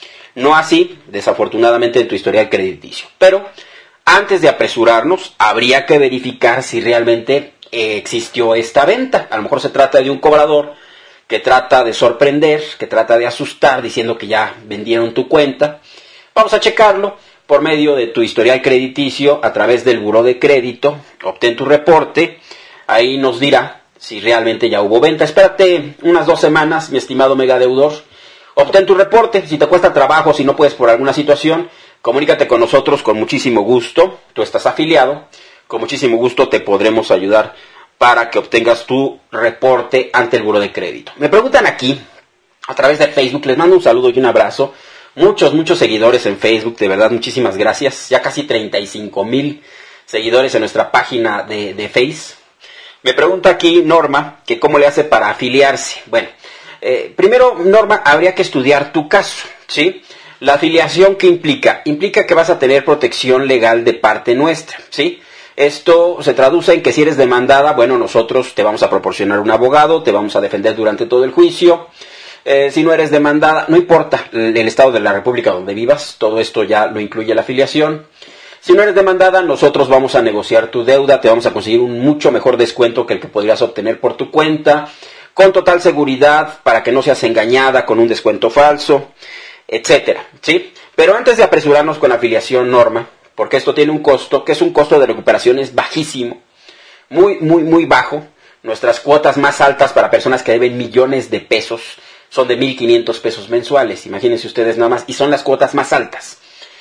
No así, desafortunadamente, en tu historial crediticio. Pero, antes de apresurarnos, habría que verificar si realmente eh, existió esta venta. A lo mejor se trata de un cobrador que trata de sorprender, que trata de asustar, diciendo que ya vendieron tu cuenta. Vamos a checarlo por medio de tu historial crediticio a través del buró de crédito. Obtén tu reporte. Ahí nos dirá si realmente ya hubo venta. Espérate unas dos semanas, mi estimado Megadeudor. Obtén tu reporte, si te cuesta trabajo, si no puedes por alguna situación, comunícate con nosotros con muchísimo gusto, tú estás afiliado, con muchísimo gusto te podremos ayudar para que obtengas tu reporte ante el buró de crédito. Me preguntan aquí, a través de Facebook, les mando un saludo y un abrazo, muchos, muchos seguidores en Facebook, de verdad, muchísimas gracias, ya casi treinta y cinco mil seguidores en nuestra página de, de Face. Me pregunta aquí Norma, que cómo le hace para afiliarse. Bueno, Eh, primero, Norma, habría que estudiar tu caso, ¿sí? La afiliación, ¿qué implica? Implica que vas a tener protección legal de parte nuestra, ¿sí? Esto se traduce en que si eres demandada, bueno, nosotros te vamos a proporcionar un abogado, te vamos a defender durante todo el juicio. Eh, si no eres demandada, no importa el, el estado de la república donde vivas, todo esto ya lo incluye la afiliación. Si no eres demandada, nosotros vamos a negociar tu deuda, te vamos a conseguir un mucho mejor descuento que el que podrías obtener por tu cuenta, con total seguridad, para que no seas engañada con un descuento falso, etcétera, ¿sí? Pero antes de apresurarnos con la afiliación, Norma, porque esto tiene un costo, que es un costo de recuperación es bajísimo, muy, muy, muy bajo. Nuestras cuotas más altas para personas que deben millones de pesos son de mil quinientos pesos mensuales, imagínense ustedes nada más, y son las cuotas más altas.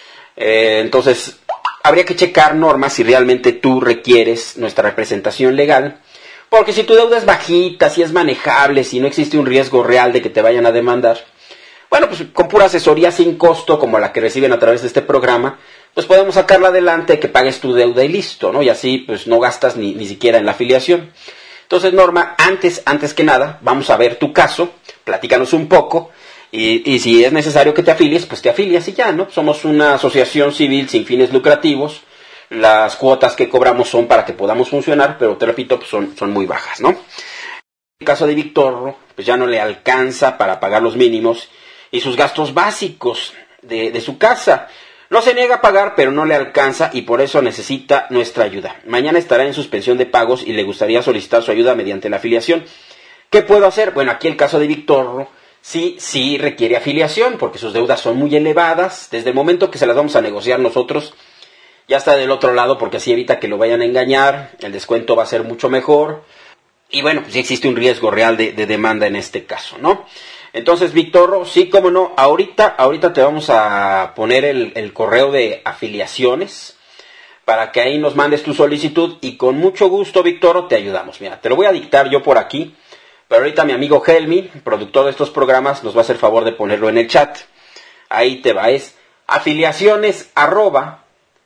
Eh, entonces, habría que checar, Norma, si realmente tú requieres nuestra representación legal. Porque si tu deuda es bajita, si es manejable, si no existe un riesgo real de que te vayan a demandar, bueno, pues con pura asesoría sin costo, como la que reciben a través de este programa, pues podemos sacarla adelante, que pagues tu deuda y listo, ¿no? Y así, pues no gastas ni, ni siquiera en la afiliación. Entonces, Norma, antes, antes que nada, vamos a ver tu caso, platícanos un poco, y, y si es necesario que te afilies, pues te afilias y ya, ¿no? Somos una asociación civil sin fines lucrativos. Las cuotas que cobramos son para que podamos funcionar, pero te repito, pues son, son muy bajas, ¿no? En el caso de Víctor, pues ya no le alcanza para pagar los mínimos y sus gastos básicos de, de su casa. No se niega a pagar, pero no le alcanza y por eso necesita nuestra ayuda. Mañana estará en suspensión de pagos y le gustaría solicitar su ayuda mediante la afiliación. ¿Qué puedo hacer? Bueno, aquí el caso de Víctor sí, sí requiere afiliación porque sus deudas son muy elevadas. Desde el momento que se las vamos a negociar nosotros, ya está del otro lado porque así evita que lo vayan a engañar. El descuento va a ser mucho mejor. Y bueno, pues sí existe un riesgo real de, de demanda en este caso, ¿no? Entonces, Víctor, sí, cómo no, ahorita, ahorita te vamos a poner el, el correo de afiliaciones para que ahí nos mandes tu solicitud y con mucho gusto, Víctor, te ayudamos. Mira, te lo voy a dictar yo por aquí, pero ahorita mi amigo Helmi, productor de estos programas, nos va a hacer favor de ponerlo en el chat. Ahí te va, es afiliaciones arroba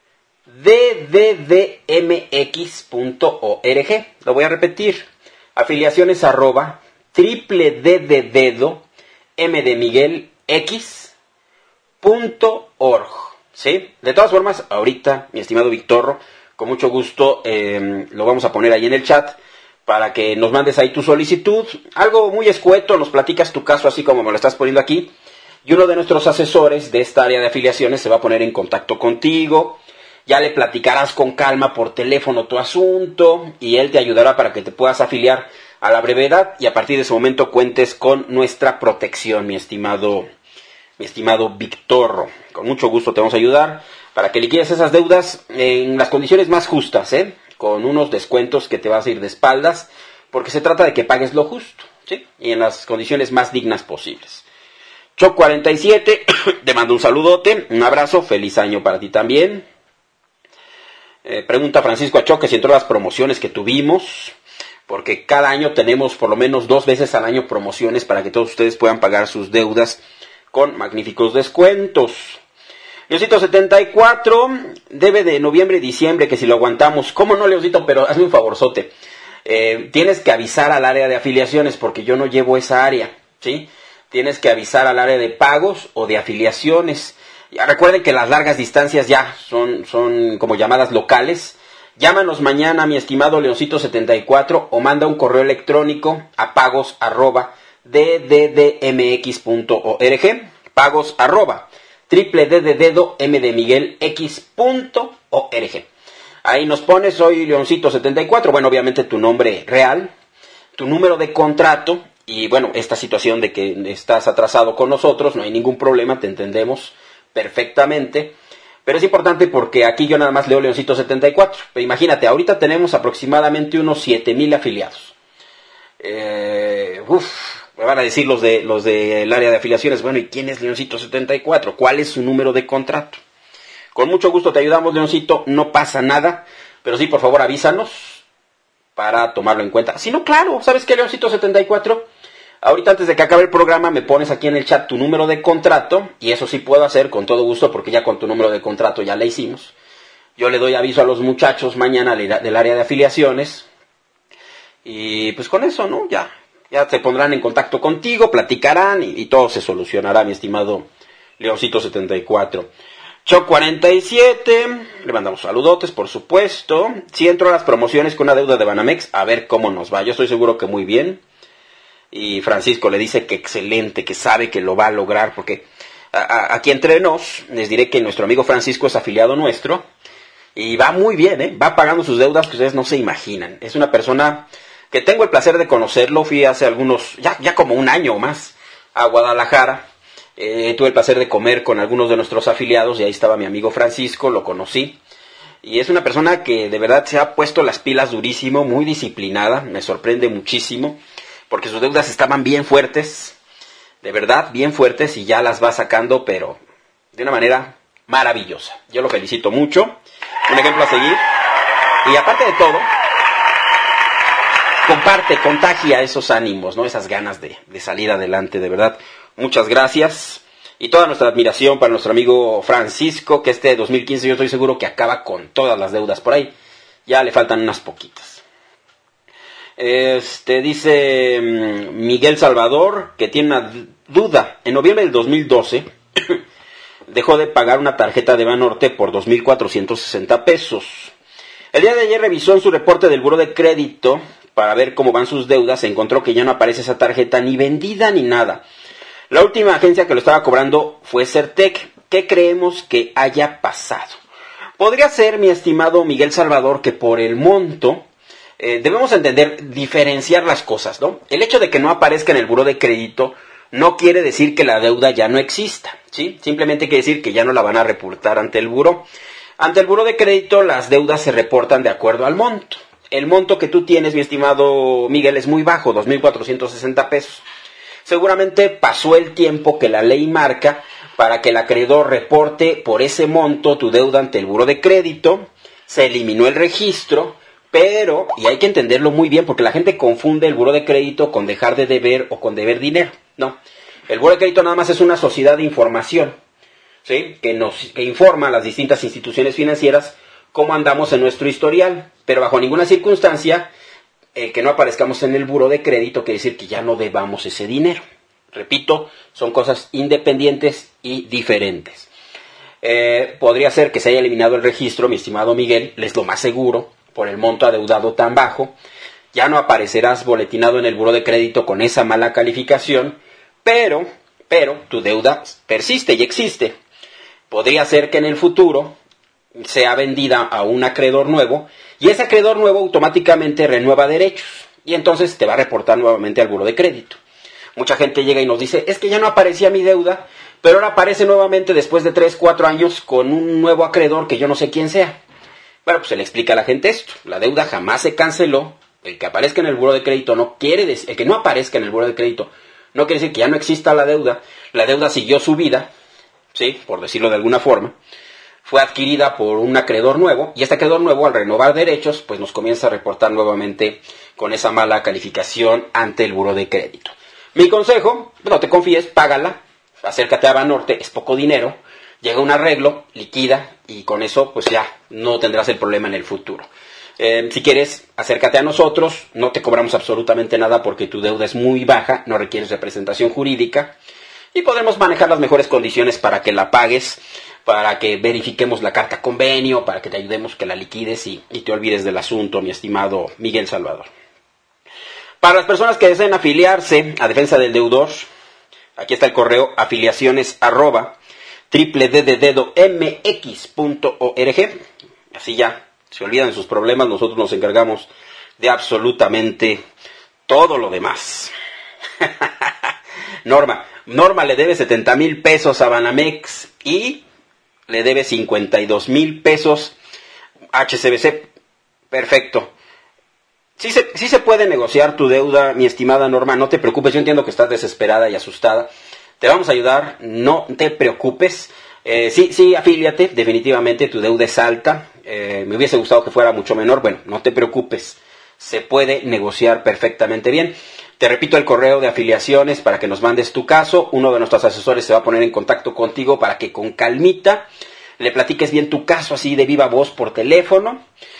d d d m x punto org. Lo voy a repetir, afiliaciones arroba triple d de dedo M de Miguel X punto org, ¿sí? De todas formas, ahorita, mi estimado Víctor, con mucho gusto eh, lo vamos a poner ahí en el chat para que nos mandes ahí tu solicitud. Algo muy escueto, nos platicas tu caso así como me lo estás poniendo aquí. Y uno de nuestros asesores de esta área de afiliaciones se va a poner en contacto contigo. Ya le platicarás con calma por teléfono tu asunto y él te ayudará para que te puedas afiliar a la brevedad y a partir de ese momento cuentes con nuestra protección, mi estimado, mi estimado Víctor. Con mucho gusto te vamos a ayudar para que liquides esas deudas en las condiciones más justas, ¿eh? Con unos descuentos que te vas a ir de espaldas, porque se trata de que pagues lo justo, ¿sí? Y en las condiciones más dignas posibles. Choc cuarenta y siete, te mando un saludote, un abrazo, feliz año para ti también. Eh, pregunta Francisco Achoc que si entró las promociones que tuvimos, porque cada año tenemos por lo menos dos veces al año promociones para que todos ustedes puedan pagar sus deudas con magníficos descuentos. Leoncito setenta y cuatro, debe de noviembre y diciembre, que si lo aguantamos, ¿cómo no, Leoncito? Pero hazme un favorzote, eh, tienes que avisar al área de afiliaciones porque yo no llevo esa área, ¿sí? Tienes que avisar al área de pagos o de afiliaciones. Ya recuerden que las largas distancias ya son, son como llamadas locales. Llámanos mañana, mi estimado Leoncito setenta y cuatro, o manda un correo electrónico a pagos arroba d d d m x punto org, pagos arroba triple d de dedo m de Miguel x punto org. Ahí nos pones, soy Leoncito setenta y cuatro, bueno, obviamente tu nombre real, tu número de contrato, y bueno, esta situación de que estás atrasado con nosotros, no hay ningún problema, te entendemos perfectamente. Pero es importante porque aquí yo nada más leo Leoncito setenta y cuatro. Pero imagínate, ahorita tenemos aproximadamente unos siete mil afiliados. Eh, uf, me van a decir los de los del área de afiliaciones, bueno, ¿y quién es Leoncito setenta y cuatro? ¿Cuál es su número de contrato? Con mucho gusto te ayudamos, Leoncito, no pasa nada, pero sí, por favor, avísanos para tomarlo en cuenta. Si no, claro, ¿sabes qué, Leoncito setenta y cuatro? Ahorita antes de que acabe el programa me pones aquí en el chat tu número de contrato, y eso sí puedo hacer con todo gusto porque ya con tu número de contrato ya le hicimos. Yo le doy aviso a los muchachos mañana del área de afiliaciones y pues con eso, ¿no? Ya, ya te pondrán en contacto contigo, platicarán y, y todo se solucionará, mi estimado Leoncito setenta y cuatro. Choc cuarenta y siete, le mandamos saludotes, por supuesto. Si entro a las promociones con una deuda de Banamex, a ver cómo nos va. Yo estoy seguro que muy bien. Y Francisco le dice que excelente, que sabe que lo va a lograr, porque a, a, aquí entre nos, les diré que nuestro amigo Francisco es afiliado nuestro, y va muy bien, ¿eh? Va pagando sus deudas que ustedes no se imaginan. Es una persona que tengo el placer de conocerlo, fui hace algunos, ya, ya como un año o más, a Guadalajara, eh, tuve el placer de comer con algunos de nuestros afiliados, y ahí estaba mi amigo Francisco, lo conocí, y es una persona que de verdad se ha puesto las pilas durísimo, muy disciplinada, me sorprende muchísimo, porque sus deudas estaban bien fuertes, de verdad, bien fuertes, y ya las va sacando, pero de una manera maravillosa. Yo lo felicito mucho, un ejemplo a seguir, y aparte de todo, comparte, contagia esos ánimos, ¿no? Esas ganas de, de salir adelante, de verdad. Muchas gracias, y toda nuestra admiración para nuestro amigo Francisco, que este dos mil quince yo estoy seguro que acaba con todas las deudas por ahí, ya le faltan unas poquitas. Este dice Miguel Salvador que tiene una duda. En noviembre del dos mil doce dejó de pagar una tarjeta de Banorte por dos mil cuatrocientos sesenta pesos. El día de ayer revisó en su reporte del buró de crédito para ver cómo van sus deudas. Se encontró que ya no aparece esa tarjeta ni vendida ni nada. La última agencia que lo estaba cobrando fue Certec, ¿qué creemos que haya pasado? Podría ser, mi estimado Miguel Salvador, que por el monto eh, debemos entender, diferenciar las cosas, ¿no? El hecho de que no aparezca en el buró de crédito no quiere decir que la deuda ya no exista, ¿sí? Simplemente quiere decir que ya no la van a reportar ante el buró. Ante el buró de crédito las deudas se reportan de acuerdo al monto. El monto que tú tienes, mi estimado Miguel, es muy bajo, dos mil cuatrocientos sesenta pesos. Seguramente pasó el tiempo que la ley marca para que el acreedor reporte por ese monto tu deuda ante el buró de crédito. Se eliminó el registro, pero, y hay que entenderlo muy bien, porque la gente confunde el buró de crédito con dejar de deber o con deber dinero. No, el buró de crédito nada más es una sociedad de información, ¿sí? que nos que informa a las distintas instituciones financieras cómo andamos en nuestro historial, pero bajo ninguna circunstancia el que no aparezcamos en el buró de crédito quiere decir que ya no debamos ese dinero. Repito, son cosas independientes y diferentes. Eh, podría ser que se haya eliminado el registro, mi estimado Miguel, es lo más seguro, por el monto adeudado tan bajo. Ya no aparecerás boletinado en el buró de crédito con esa mala calificación, pero, pero tu deuda persiste y existe. Podría ser que en el futuro sea vendida a un acreedor nuevo, y ese acreedor nuevo automáticamente renueva derechos, y entonces te va a reportar nuevamente al buró de crédito. Mucha gente llega y nos dice, es que ya no aparecía mi deuda, pero ahora aparece nuevamente después de tres, cuatro años con un nuevo acreedor que yo no sé quién sea. Bueno, pues se le explica a la gente esto. La deuda jamás se canceló. El que aparezca en el buró de crédito no quiere decir, el que no aparezca en el buró de crédito no quiere decir que ya no exista la deuda. La deuda siguió su vida, ¿sí? Por decirlo de alguna forma. Fue adquirida por un acreedor nuevo, y este acreedor nuevo, al renovar derechos, pues nos comienza a reportar nuevamente con esa mala calificación ante el buró de crédito. Mi consejo, no te confíes, págala, acércate a Banorte, es poco dinero, llega un arreglo, liquida, y con eso pues ya no tendrás el problema en el futuro. Eh, si quieres, acércate a nosotros, no te cobramos absolutamente nada porque tu deuda es muy baja, no requieres representación jurídica, y podemos manejar las mejores condiciones para que la pagues, para que verifiquemos la carta convenio, para que te ayudemos que la liquides y, y te olvides del asunto, mi estimado Miguel Salvador. Para las personas que deseen afiliarse a Defensa del Deudor, aquí está el correo afiliaciones arroba triple d de dedo mx punto org. Así ya se olvidan de sus problemas, nosotros nos encargamos de absolutamente todo lo demás. Norma, Norma le debe setenta mil pesos a Banamex y le debe cincuenta y dos mil pesos a H S B C. Perfecto. Sí se, sí se puede negociar tu deuda, mi estimada Norma, no te preocupes, yo entiendo que estás desesperada y asustada. Te vamos a ayudar, no te preocupes. Eh, sí, sí, afíliate, definitivamente tu deuda es alta. Eh, me hubiese gustado que fuera mucho menor. Bueno, no te preocupes, se puede negociar perfectamente bien. Te repito el correo de afiliaciones para que nos mandes tu caso. Uno de nuestros asesores se va a poner en contacto contigo para que con calmita le platiques bien tu caso, así de viva voz por teléfono,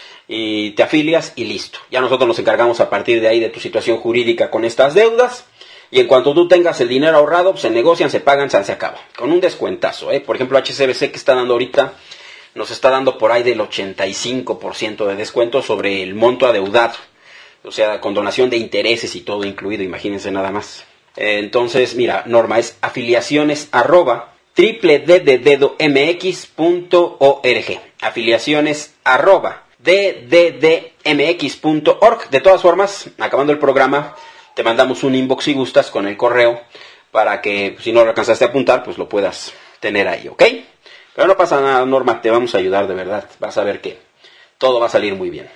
y te afilias y listo. Ya nosotros nos encargamos a partir de ahí de tu situación jurídica con estas deudas, y en cuanto tú tengas el dinero ahorrado, pues se negocian, se pagan, se acaba, con un descuentazo, ¿eh? Por ejemplo, H S B C que está dando ahorita, nos está dando por ahí del ochenta y cinco por ciento de descuento sobre el monto adeudado, o sea, con donación de intereses y todo incluido, imagínense nada más. Eh, entonces, mira, Norma, es afiliaciones arroba triple d de dedo mx punto org, afiliaciones arroba d d d m x punto org. De todas formas, acabando el programa, te mandamos un inbox si gustas con el correo para que, si no lo alcanzaste a apuntar, pues lo puedas tener ahí, ¿ok? Pero no pasa nada, Norma, te vamos a ayudar de verdad. Vas a ver que todo va a salir muy bien.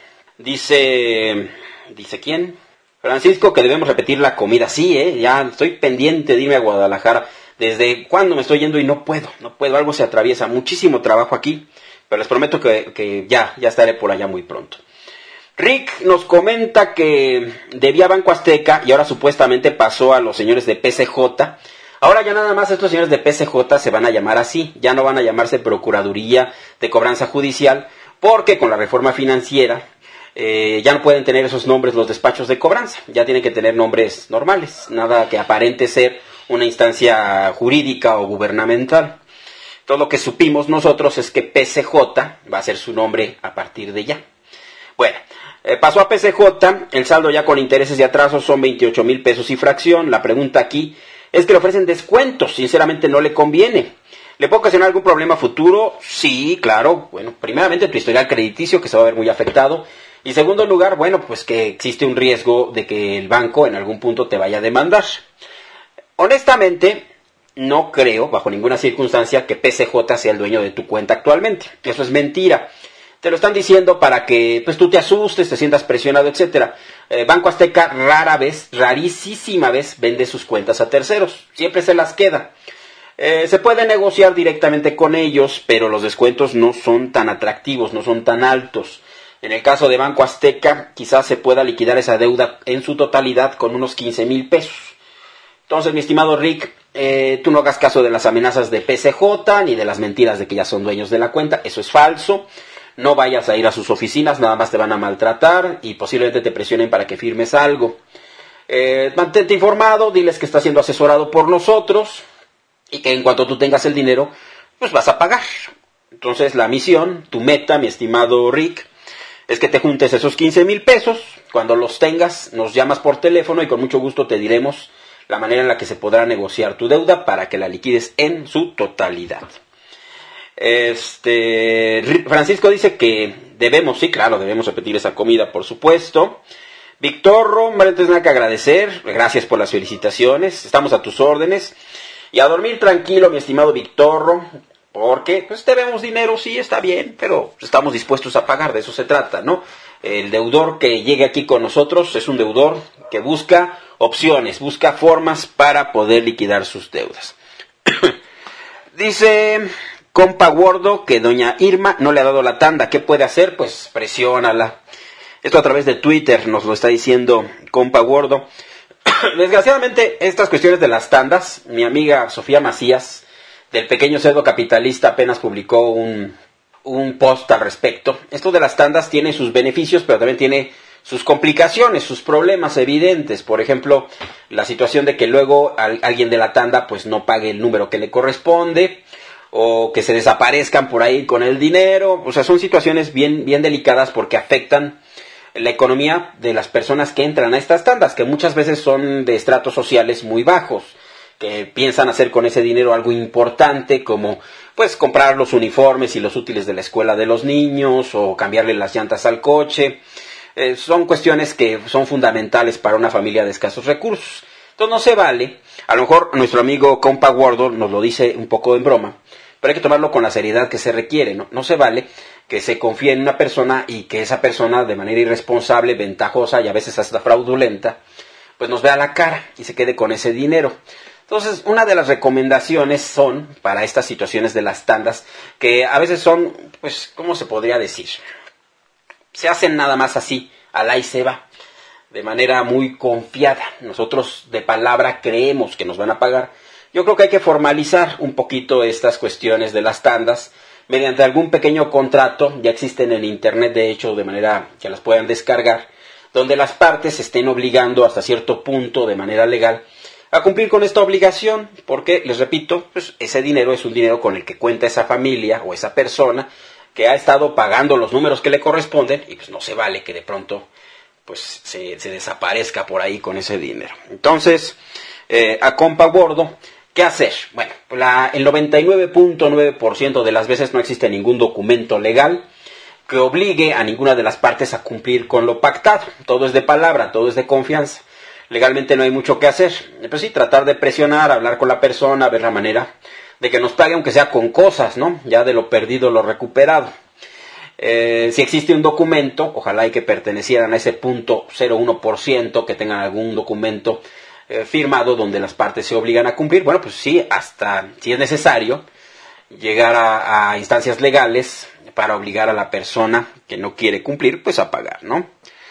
Dice, ¿dice quién? Francisco, que debemos repetir la comida. Sí, ¿eh? Ya estoy pendiente de irme a Guadalajara. ¿Desde cuándo me estoy yendo y no puedo? No puedo, algo se atraviesa. Muchísimo trabajo aquí, pero les prometo que, que ya, ya estaré por allá muy pronto. Rick nos comenta que debía Banco Azteca y ahora supuestamente pasó a los señores de P C J. Ahora ya nada más estos señores de P C J se van a llamar así, ya no van a llamarse Procuraduría de Cobranza Judicial, porque con la reforma financiera eh, ya no pueden tener esos nombres los despachos de cobranza, ya tienen que tener nombres normales, nada que aparente ser una instancia jurídica o gubernamental. Todo lo que supimos nosotros es que P C J va a ser su nombre a partir de ya. Bueno, eh, pasó a P C J, el saldo ya con intereses y atrasos son veintiocho mil pesos y fracción. La pregunta aquí es que le ofrecen descuentos, sinceramente no le conviene. ¿Le puede ocasionar algún problema futuro? Sí, claro. Bueno, primeramente tu historial crediticio, que se va a ver muy afectado. Y segundo lugar, bueno, pues que existe un riesgo de que el banco en algún punto te vaya a demandar. Honestamente, no creo, bajo ninguna circunstancia, que P C J sea el dueño de tu cuenta actualmente. Eso es mentira. Te lo están diciendo para que pues tú te asustes, te sientas presionado, etcétera. Eh, Banco Azteca rara vez, rarísima vez, vende sus cuentas a terceros. Siempre se las queda. Eh, se puede negociar directamente con ellos, pero los descuentos no son tan atractivos, no son tan altos. En el caso de Banco Azteca, quizás se pueda liquidar esa deuda en su totalidad con unos quince mil pesos. Entonces, mi estimado Rick, eh, tú no hagas caso de las amenazas de P C J, ni de las mentiras de que ya son dueños de la cuenta. Eso es falso. No vayas a ir a sus oficinas, nada más te van a maltratar y posiblemente te presionen para que firmes algo. Eh, mantente informado, diles que estás siendo asesorado por nosotros y que en cuanto tú tengas el dinero, pues vas a pagar. Entonces la misión, tu meta, mi estimado Rick, es que te juntes esos quince mil pesos. Cuando los tengas, nos llamas por teléfono y con mucho gusto te diremos la manera en la que se podrá negociar tu deuda para que la liquides en su totalidad. Este Francisco dice que debemos, sí, claro, debemos repetir esa comida, por supuesto. Victorro, no tienes nada que agradecer, gracias por las felicitaciones, estamos a tus órdenes. Y a dormir tranquilo, mi estimado Victorro, porque pues debemos dinero, sí, está bien, pero estamos dispuestos a pagar, de eso se trata, ¿no? El deudor que llegue aquí con nosotros es un deudor que busca opciones, busca formas para poder liquidar sus deudas. Dice compa Gordo que doña Irma no le ha dado la tanda. ¿Qué puede hacer? Pues presiónala. Esto a través de Twitter nos lo está diciendo compa Gordo. Desgraciadamente, estas cuestiones de las tandas, mi amiga Sofía Macías, del Pequeño Cerdo Capitalista, apenas publicó un, un post al respecto. Esto de las tandas tiene sus beneficios, pero también tiene sus complicaciones, sus problemas evidentes. Por ejemplo, la situación de que luego al, alguien de la tanda pues no pague el número que le corresponde, o que se desaparezcan por ahí con el dinero. O sea, son situaciones bien, bien delicadas porque afectan la economía de las personas que entran a estas tandas, que muchas veces son de estratos sociales muy bajos, que piensan hacer con ese dinero algo importante, como pues comprar los uniformes y los útiles de la escuela de los niños, o cambiarle las llantas al coche. Eh, son cuestiones que son fundamentales para una familia de escasos recursos. Entonces no se vale. A lo mejor nuestro amigo compa Gordo nos lo dice un poco en broma, pero hay que tomarlo con la seriedad que se requiere, ¿no? No se vale que se confíe en una persona y que esa persona, de manera irresponsable, ventajosa y a veces hasta fraudulenta, pues nos vea la cara y se quede con ese dinero. Entonces, una de las recomendaciones son, para estas situaciones de las tandas, que a veces son, pues, ¿cómo se podría decir? Se hacen nada más así, alá y se va, de manera muy confiada. Nosotros de palabra creemos que nos van a pagar. Yo creo que hay que formalizar un poquito estas cuestiones de las tandas mediante algún pequeño contrato. Ya existen en internet, de hecho, de manera que las puedan descargar, donde las partes se estén obligando hasta cierto punto de manera legal a cumplir con esta obligación, porque, les repito, pues ese dinero es un dinero con el que cuenta esa familia o esa persona que ha estado pagando los números que le corresponden, y pues no se vale que de pronto pues se, se desaparezca por ahí con ese dinero. Entonces, eh, a compa Gordo, ¿qué hacer? Bueno, la, el noventa y nueve punto nueve por ciento de las veces no existe ningún documento legal que obligue a ninguna de las partes a cumplir con lo pactado. Todo es de palabra, todo es de confianza. Legalmente no hay mucho que hacer. Pero sí, tratar de presionar, hablar con la persona, ver la manera de que nos pague, aunque sea con cosas, ¿no? Ya de lo perdido, lo recuperado. Eh, si existe un documento, ojalá y que pertenecieran a ese punto cero uno por ciento, que tengan algún documento eh, firmado donde las partes se obligan a cumplir. Bueno, pues sí, hasta si es necesario llegar a, a instancias legales para obligar a la persona que no quiere cumplir, pues a pagar, ¿no?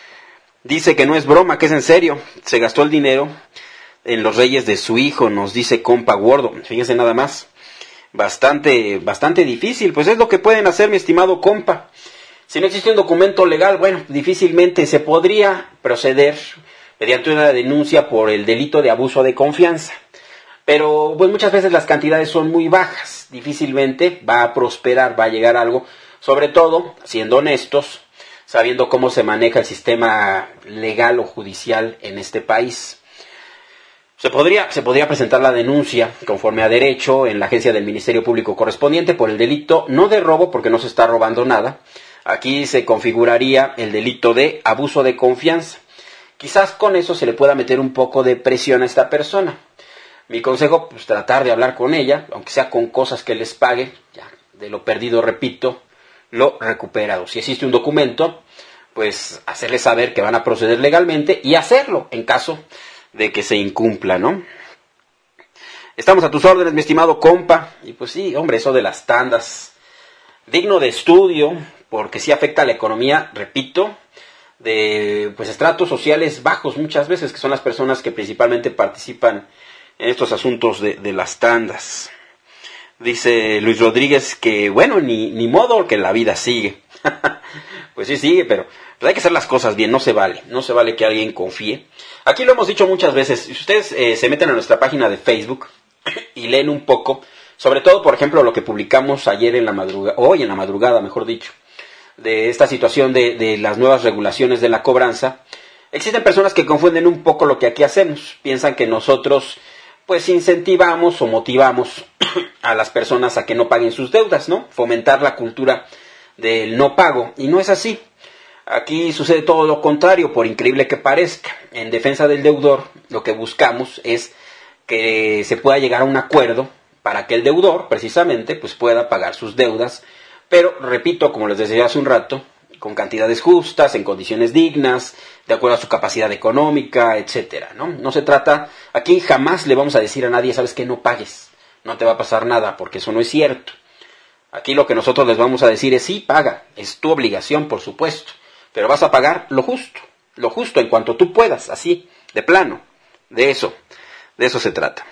Dice que no es broma, que es en serio. Se gastó el dinero en los reyes de su hijo, nos dice compa Gordo. Fíjense nada más. Bastante, bastante difícil. Pues es lo que pueden hacer, mi estimado compa. Si no existe un documento legal, bueno, difícilmente se podría proceder mediante una denuncia por el delito de abuso de confianza. Pero pues muchas veces las cantidades son muy bajas. Difícilmente va a prosperar, va a llegar algo. Sobre todo, siendo honestos, sabiendo cómo se maneja el sistema legal o judicial en este país. Se podría, se podría presentar la denuncia conforme a derecho en la agencia del Ministerio Público correspondiente por el delito no de robo, porque no se está robando nada. Aquí se configuraría el delito de abuso de confianza. Quizás con eso se le pueda meter un poco de presión a esta persona. Mi consejo, pues tratar de hablar con ella, aunque sea con cosas que les pague, ya, de lo perdido, repito, lo recuperado. Si existe un documento, pues hacerles saber que van a proceder legalmente y hacerlo en caso de que se incumpla, ¿no? Estamos a tus órdenes, mi estimado compa. Y pues sí, hombre, eso de las tandas, digno de estudio, porque sí afecta a la economía, repito, de pues estratos sociales bajos muchas veces, que son las personas que principalmente participan en estos asuntos de, de las tandas. Dice Luis Rodríguez que, bueno, ni, ni modo, que la vida sigue. Pues sí, sigue, pero pues hay que hacer las cosas bien, no se vale, no se vale que alguien confíe. Aquí lo hemos dicho muchas veces, si ustedes eh, se meten a nuestra página de Facebook y leen un poco, sobre todo, por ejemplo, lo que publicamos ayer en la madrugada, hoy en la madrugada, mejor dicho, de esta situación de, de las nuevas regulaciones de la cobranza, existen personas que confunden un poco lo que aquí hacemos, piensan que nosotros pues incentivamos o motivamos a las personas a que no paguen sus deudas, ¿no? Fomentar la cultura del no pago, y no es así. Aquí sucede todo lo contrario, por increíble que parezca. En defensa del deudor, lo que buscamos es que se pueda llegar a un acuerdo para que el deudor, precisamente, pues pueda pagar sus deudas, pero, repito, como les decía hace un rato, con cantidades justas, en condiciones dignas, de acuerdo a su capacidad económica, etcétera, ¿no? No se trata, aquí jamás le vamos a decir a nadie, sabes que no pagues, no te va a pasar nada, porque eso no es cierto. Aquí lo que nosotros les vamos a decir es, sí, paga, es tu obligación, por supuesto, pero vas a pagar lo justo, lo justo en cuanto tú puedas, así, de plano, de eso, de eso se trata.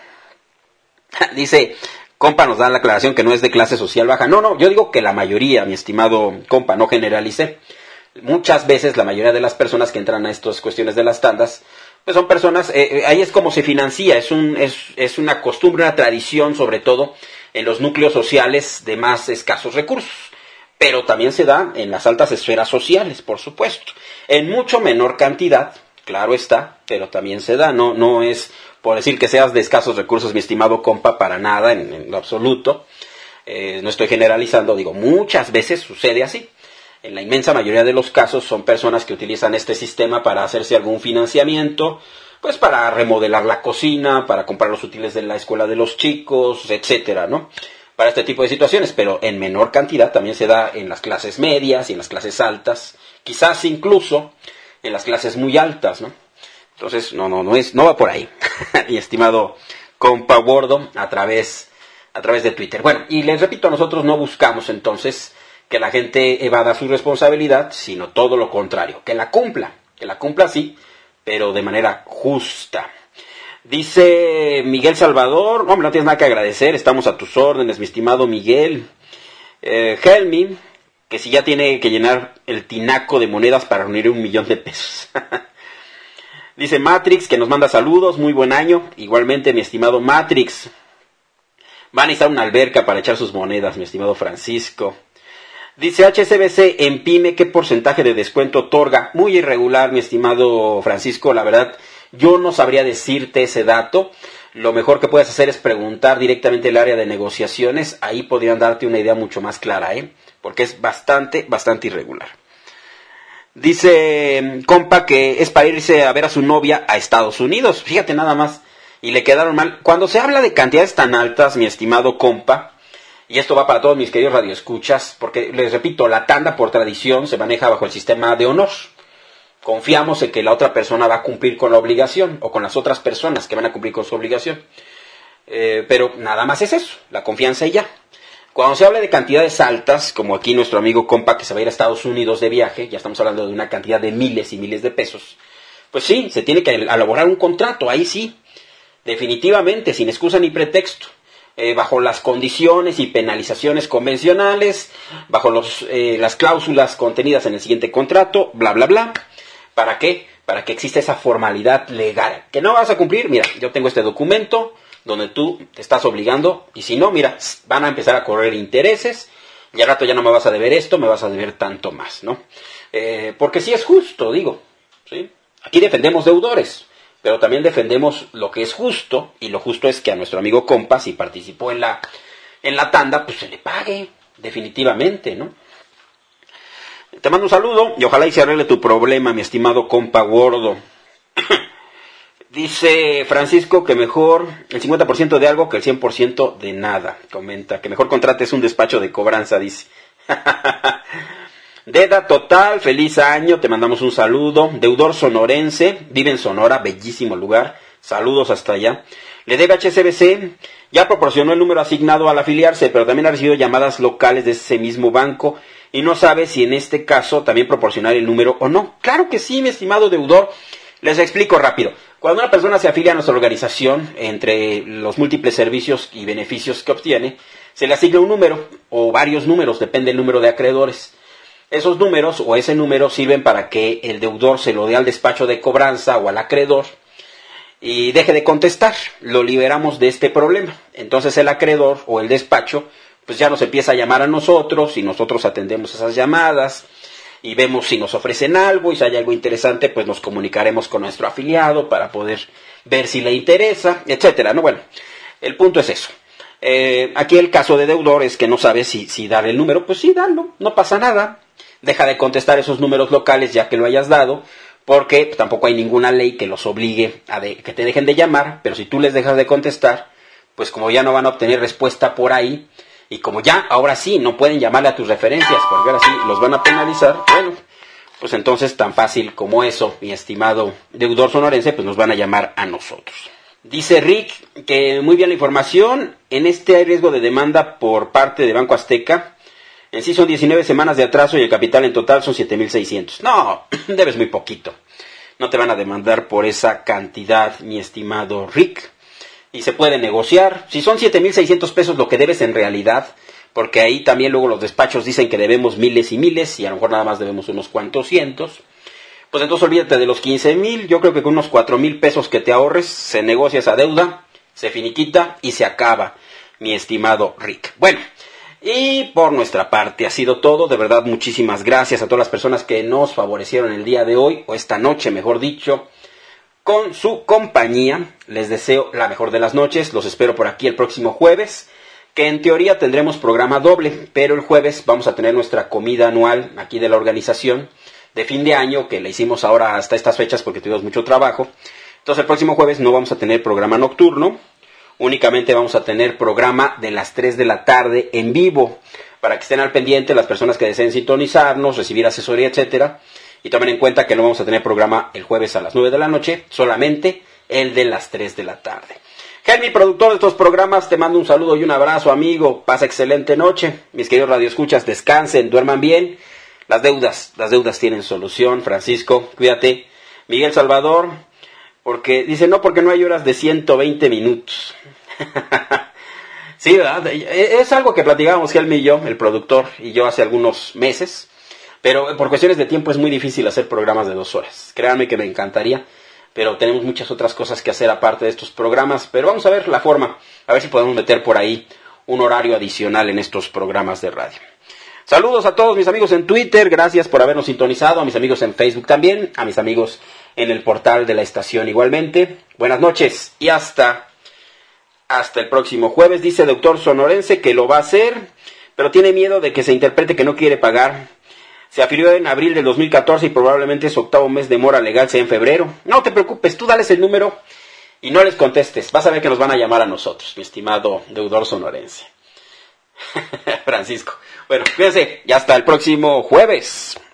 Dice, compa, nos da la aclaración que no es de clase social baja. No, no, yo digo que la mayoría, mi estimado compa, no generalicé. Muchas veces la mayoría de las personas que entran a estas cuestiones de las tandas, pues son personas, eh, eh, ahí es como se financia, es, un, es, es una costumbre, una tradición, sobre todo en los núcleos sociales de más escasos recursos. Pero también se da en las altas esferas sociales, por supuesto. En mucho menor cantidad, claro está, pero también se da. No, no es por decir que seas de escasos recursos, mi estimado compa, para nada, en, en lo absoluto. Eh, no estoy generalizando, digo, muchas veces sucede así. En la inmensa mayoría de los casos son personas que utilizan este sistema para hacerse algún financiamiento, pues para remodelar la cocina, para comprar los útiles de la escuela de los chicos, etcétera, ¿no? Para este tipo de situaciones, pero en menor cantidad también se da en las clases medias y en las clases altas, quizás incluso en las clases muy altas, ¿no? Entonces, no, no, no es, no va por ahí, mi estimado compa gordo, a través, a través de Twitter. Bueno, y les repito, nosotros no buscamos entonces que la gente evada su responsabilidad, sino todo lo contrario, que la cumpla, que la cumpla sí, pero de manera justa. Dice Miguel Salvador, hombre, no tienes nada que agradecer, estamos a tus órdenes, mi estimado Miguel. Eh, Helmi, que si ya tiene que llenar el tinaco de monedas para reunir un millón de pesos. Dice Matrix, que nos manda saludos, muy buen año. Igualmente, mi estimado Matrix. Va a necesitar una alberca para echar sus monedas, mi estimado Francisco. Dice H S B C en PYME, ¿qué porcentaje de descuento otorga? Muy irregular, mi estimado Francisco, la verdad. Yo no sabría decirte ese dato. Lo mejor que puedes hacer es preguntar directamente al área de negociaciones. Ahí podrían darte una idea mucho más clara, ¿eh? Porque es bastante, bastante irregular. Dice compa que es para irse a ver a su novia a Estados Unidos. Fíjate nada más. Y le quedaron mal. Cuando se habla de cantidades tan altas, mi estimado compa, y esto va para todos mis queridos radioescuchas, porque les repito, la tanda por tradición se maneja bajo el sistema de honor. Confiamos en que la otra persona va a cumplir con la obligación, o con las otras personas que van a cumplir con su obligación. Eh, pero nada más es eso, la confianza y ya. Cuando se habla de cantidades altas, como aquí nuestro amigo compa que se va a ir a Estados Unidos de viaje, ya estamos hablando de una cantidad de miles y miles de pesos, pues sí, se tiene que elaborar un contrato, ahí sí, definitivamente, sin excusa ni pretexto. Eh, bajo las condiciones y penalizaciones convencionales, bajo los, eh, las cláusulas contenidas en el siguiente contrato, bla, bla, bla. ¿Para qué? Para que exista esa formalidad legal. ¿Que no vas a cumplir? Mira, yo tengo este documento donde tú te estás obligando, y si no, mira, van a empezar a correr intereses, y al rato ya no me vas a deber esto, me vas a deber tanto más, ¿no? Eh, porque sí es justo, digo, ¿sí? Aquí defendemos deudores. pero también defendemos lo que es justo, y lo justo es que a nuestro amigo compa, si participó en la, en la tanda, pues se le pague, definitivamente, ¿no? Te mando un saludo y ojalá y se arregle tu problema, mi estimado compa gordo. Dice Francisco que mejor el cincuenta por ciento de algo que el cien por ciento de nada. Comenta que mejor contrates un despacho de cobranza, dice. Deda total, feliz año, te mandamos un saludo. Deudor sonorense, vive en Sonora, bellísimo lugar. Saludos hasta allá. Le debe H S B C, ya proporcionó el número asignado al afiliarse, pero también ha recibido llamadas locales de ese mismo banco y no sabe si en este caso también proporcionar el número o no. Claro que sí, mi estimado deudor. Les explico rápido. Cuando una persona se afilia a nuestra organización, entre los múltiples servicios y beneficios que obtiene, se le asigna un número o varios números, depende del número de acreedores. Esos números o ese número sirven para que el deudor se lo dé al despacho de cobranza o al acreedor y deje de contestar. Lo liberamos de este problema. Entonces el acreedor o el despacho pues ya nos empieza a llamar a nosotros y nosotros atendemos esas llamadas y vemos si nos ofrecen algo, y si hay algo interesante pues nos comunicaremos con nuestro afiliado para poder ver si le interesa, etcétera, ¿no? Bueno, el punto es eso. Eh, aquí el caso de deudor es que no sabe si, si dar el número. Pues sí, dalo, no pasa nada. Deja de contestar esos números locales ya que lo hayas dado, porque tampoco hay ninguna ley que los obligue a de, que te dejen de llamar, pero si tú les dejas de contestar, pues como ya no van a obtener respuesta por ahí, y como ya ahora sí no pueden llamarle a tus referencias, porque ahora sí los van a penalizar, bueno, pues entonces tan fácil como eso, mi estimado deudor sonorense, pues nos van a llamar a nosotros. Dice Rick que muy bien la información, en este hay riesgo de demanda por parte de Banco Azteca. En sí son diecinueve semanas de atraso y el capital en total son siete mil seiscientos. No, debes muy poquito. No te van a demandar por esa cantidad, mi estimado Rick. Y se puede negociar. Si son siete mil seiscientos pesos lo que debes en realidad, porque ahí también luego los despachos dicen que debemos miles y miles y a lo mejor nada más debemos unos cuantos cientos, pues entonces olvídate de los quince mil. Yo creo que con unos cuatro mil pesos que te ahorres se negocia esa deuda, se finiquita y se acaba, mi estimado Rick. Bueno, y por nuestra parte ha sido todo. De verdad, muchísimas gracias a todas las personas que nos favorecieron el día de hoy, o esta noche mejor dicho, con su compañía. Les deseo la mejor de las noches. Los espero por aquí el próximo jueves, que en teoría tendremos programa doble, pero el jueves vamos a tener nuestra comida anual aquí de la organización de fin de año, que la hicimos ahora hasta estas fechas porque tuvimos mucho trabajo. Entonces el próximo jueves no vamos a tener programa nocturno, únicamente vamos a tener programa de las tres de la tarde en vivo, para que estén al pendiente las personas que deseen sintonizarnos, recibir asesoría, etcétera. Y tomen en cuenta que no vamos a tener programa el jueves a las nueve de la noche, solamente el de las tres de la tarde. Helmi, productor de estos programas, te mando un saludo y un abrazo, amigo. Pasa excelente noche. Mis queridos radioescuchas, descansen, duerman bien. Las deudas, las deudas tienen solución. Francisco, cuídate. Miguel Salvador, porque dice, no, porque no hay horas de ciento veinte minutos. Sí, ¿verdad? Es algo que platicábamos Helmi y yo, el productor, y yo hace algunos meses. Pero por cuestiones de tiempo es muy difícil hacer programas de dos horas. Créanme que me encantaría, pero tenemos muchas otras cosas que hacer aparte de estos programas. Pero vamos a ver la forma, a ver si podemos meter por ahí un horario adicional en estos programas de radio. Saludos a todos mis amigos en Twitter, gracias por habernos sintonizado, a mis amigos en Facebook también, a mis amigos en el portal de la estación igualmente. Buenas noches y hasta, hasta el próximo jueves. Dice doctor sonorense que lo va a hacer, pero tiene miedo de que se interprete que no quiere pagar. Se afilió en abril del dos mil catorce y probablemente su octavo mes de mora legal sea en febrero. No te preocupes, tú dales el número y no les contestes. Vas a ver que nos van a llamar a nosotros, mi estimado deudor sonorense. Francisco. Bueno, cuídense y hasta el próximo jueves.